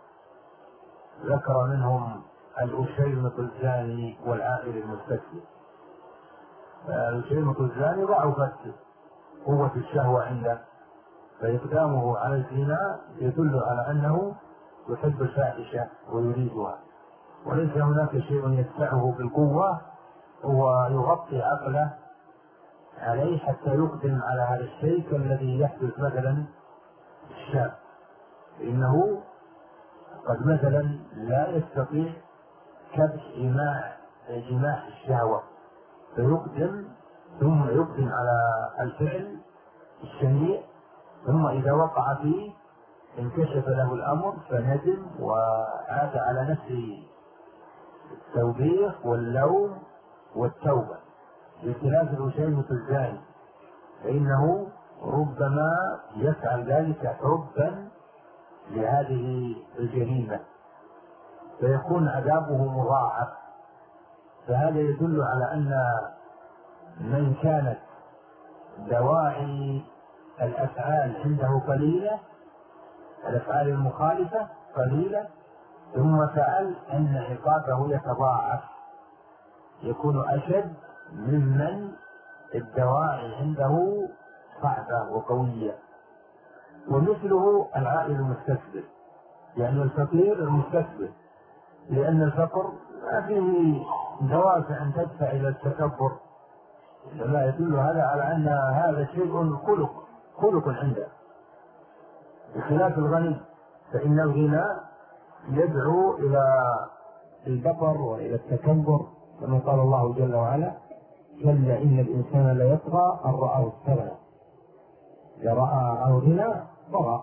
ذكر منهم الأشيمة الزاني والعائل المستكبر. الأشيمة الزاني ضعفت قوة الشهوة عنده، فإقدامه على الزنا يدل على أنه يحب الفاحشة ويريدها، وليس هناك شيء يدفعه بالقوة هو يغطي عقله عليه حتى يقدم على هذا الشيء كالذي يحدث مثلا الشاب، إنه قد مثلا لا يستطيع كبح جماح الشهوة، فيقدم ثم يقدم على الفعل الشنيع، ثم إذا وقع فيه انكشف له الأمر فندم وعاد على نفسه التوبيخ واللوم والتوبة، بخلاف الأشيمة الزاني فإنه ربما يفعل ذلك حبا لهذه الجريمة فيكون عذابه مضاعف. فهذا يدل على أن من كانت دواعي الأفعال عنده قليلة، الأفعال المخالفة قليلة، ثم فعل أن عقابه يتضاعف، يكون أشد ممن الدواعي عنده صعبة وقوية. ومثله العائل المستكبر، يعني الفقير المستكبر، لأن الفقر ما فيه دوافع أن تدفع إلى التكبر، إنما يدل هذا على أن هذا شيء خلق عنده، بخلاف الغني فإن الغنى يدعو إلى البطر وإلى التكبر، كما قال الله جل وعلا كلا إن الإنسان ليطغى أن رآه استغنى، إذا رأى الغنى طغى.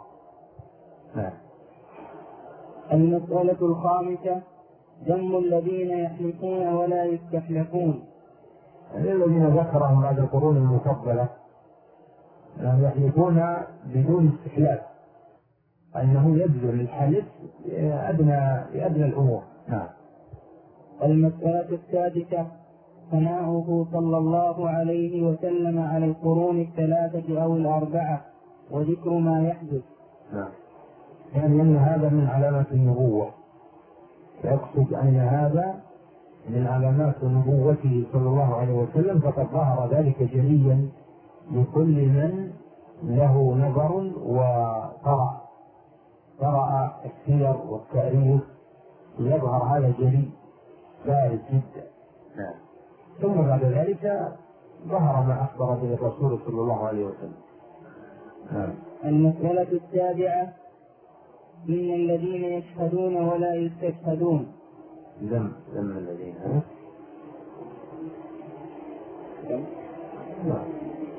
المسألة الخامسة ذم الذين يحلفون ولا يستحلفون، الذين ذكرهم بعد القرون المفضلة يحلفون بدون استحلاف، أنه يبذل الحلف لأدنى الأمور. نعم. المسألة السادسة ثناؤه صلى الله عليه وسلم على القرون الثلاثة أو الأربعة وذكر ما يحدث. نعم. يعني أن هذا من علامات النبوة، يقصد أن هذا من علامات نبوته صلى الله عليه وسلم، فقد ظهر ذلك جليا لكل من له نظر وقرأ السير والتاريخ، يظهر هذا جلي بارز جدا. نعم. ثم بعد ذلك ظهر ما أخبر به الرسول صلى الله عليه وسلم. نعم. المسألة السابعة إن الذين يشهدون ولا يستشهدون. ذم الذين. نعم.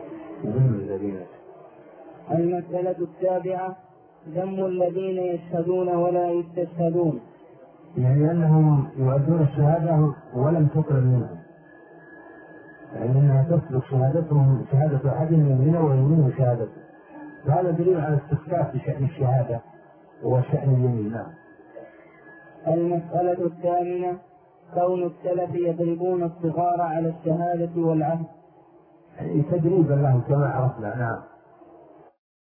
المسألة السابعة ذم الذين يشهدون ولا يستشهدون، يعني أنهم يؤدون الشهادة ولم تقبل منهم، يعني أنها تسلك شهادتهم شهادة أحد يمينه ويمينه شهادته، وهذا دليل على استخفاف بشأن الشهادة وشأن اليمين. المسألة الثامنة كون السلف يضربون الصغار على الشهادة والعهد، يعني تدريبا لهم كما عرفنا. نعم.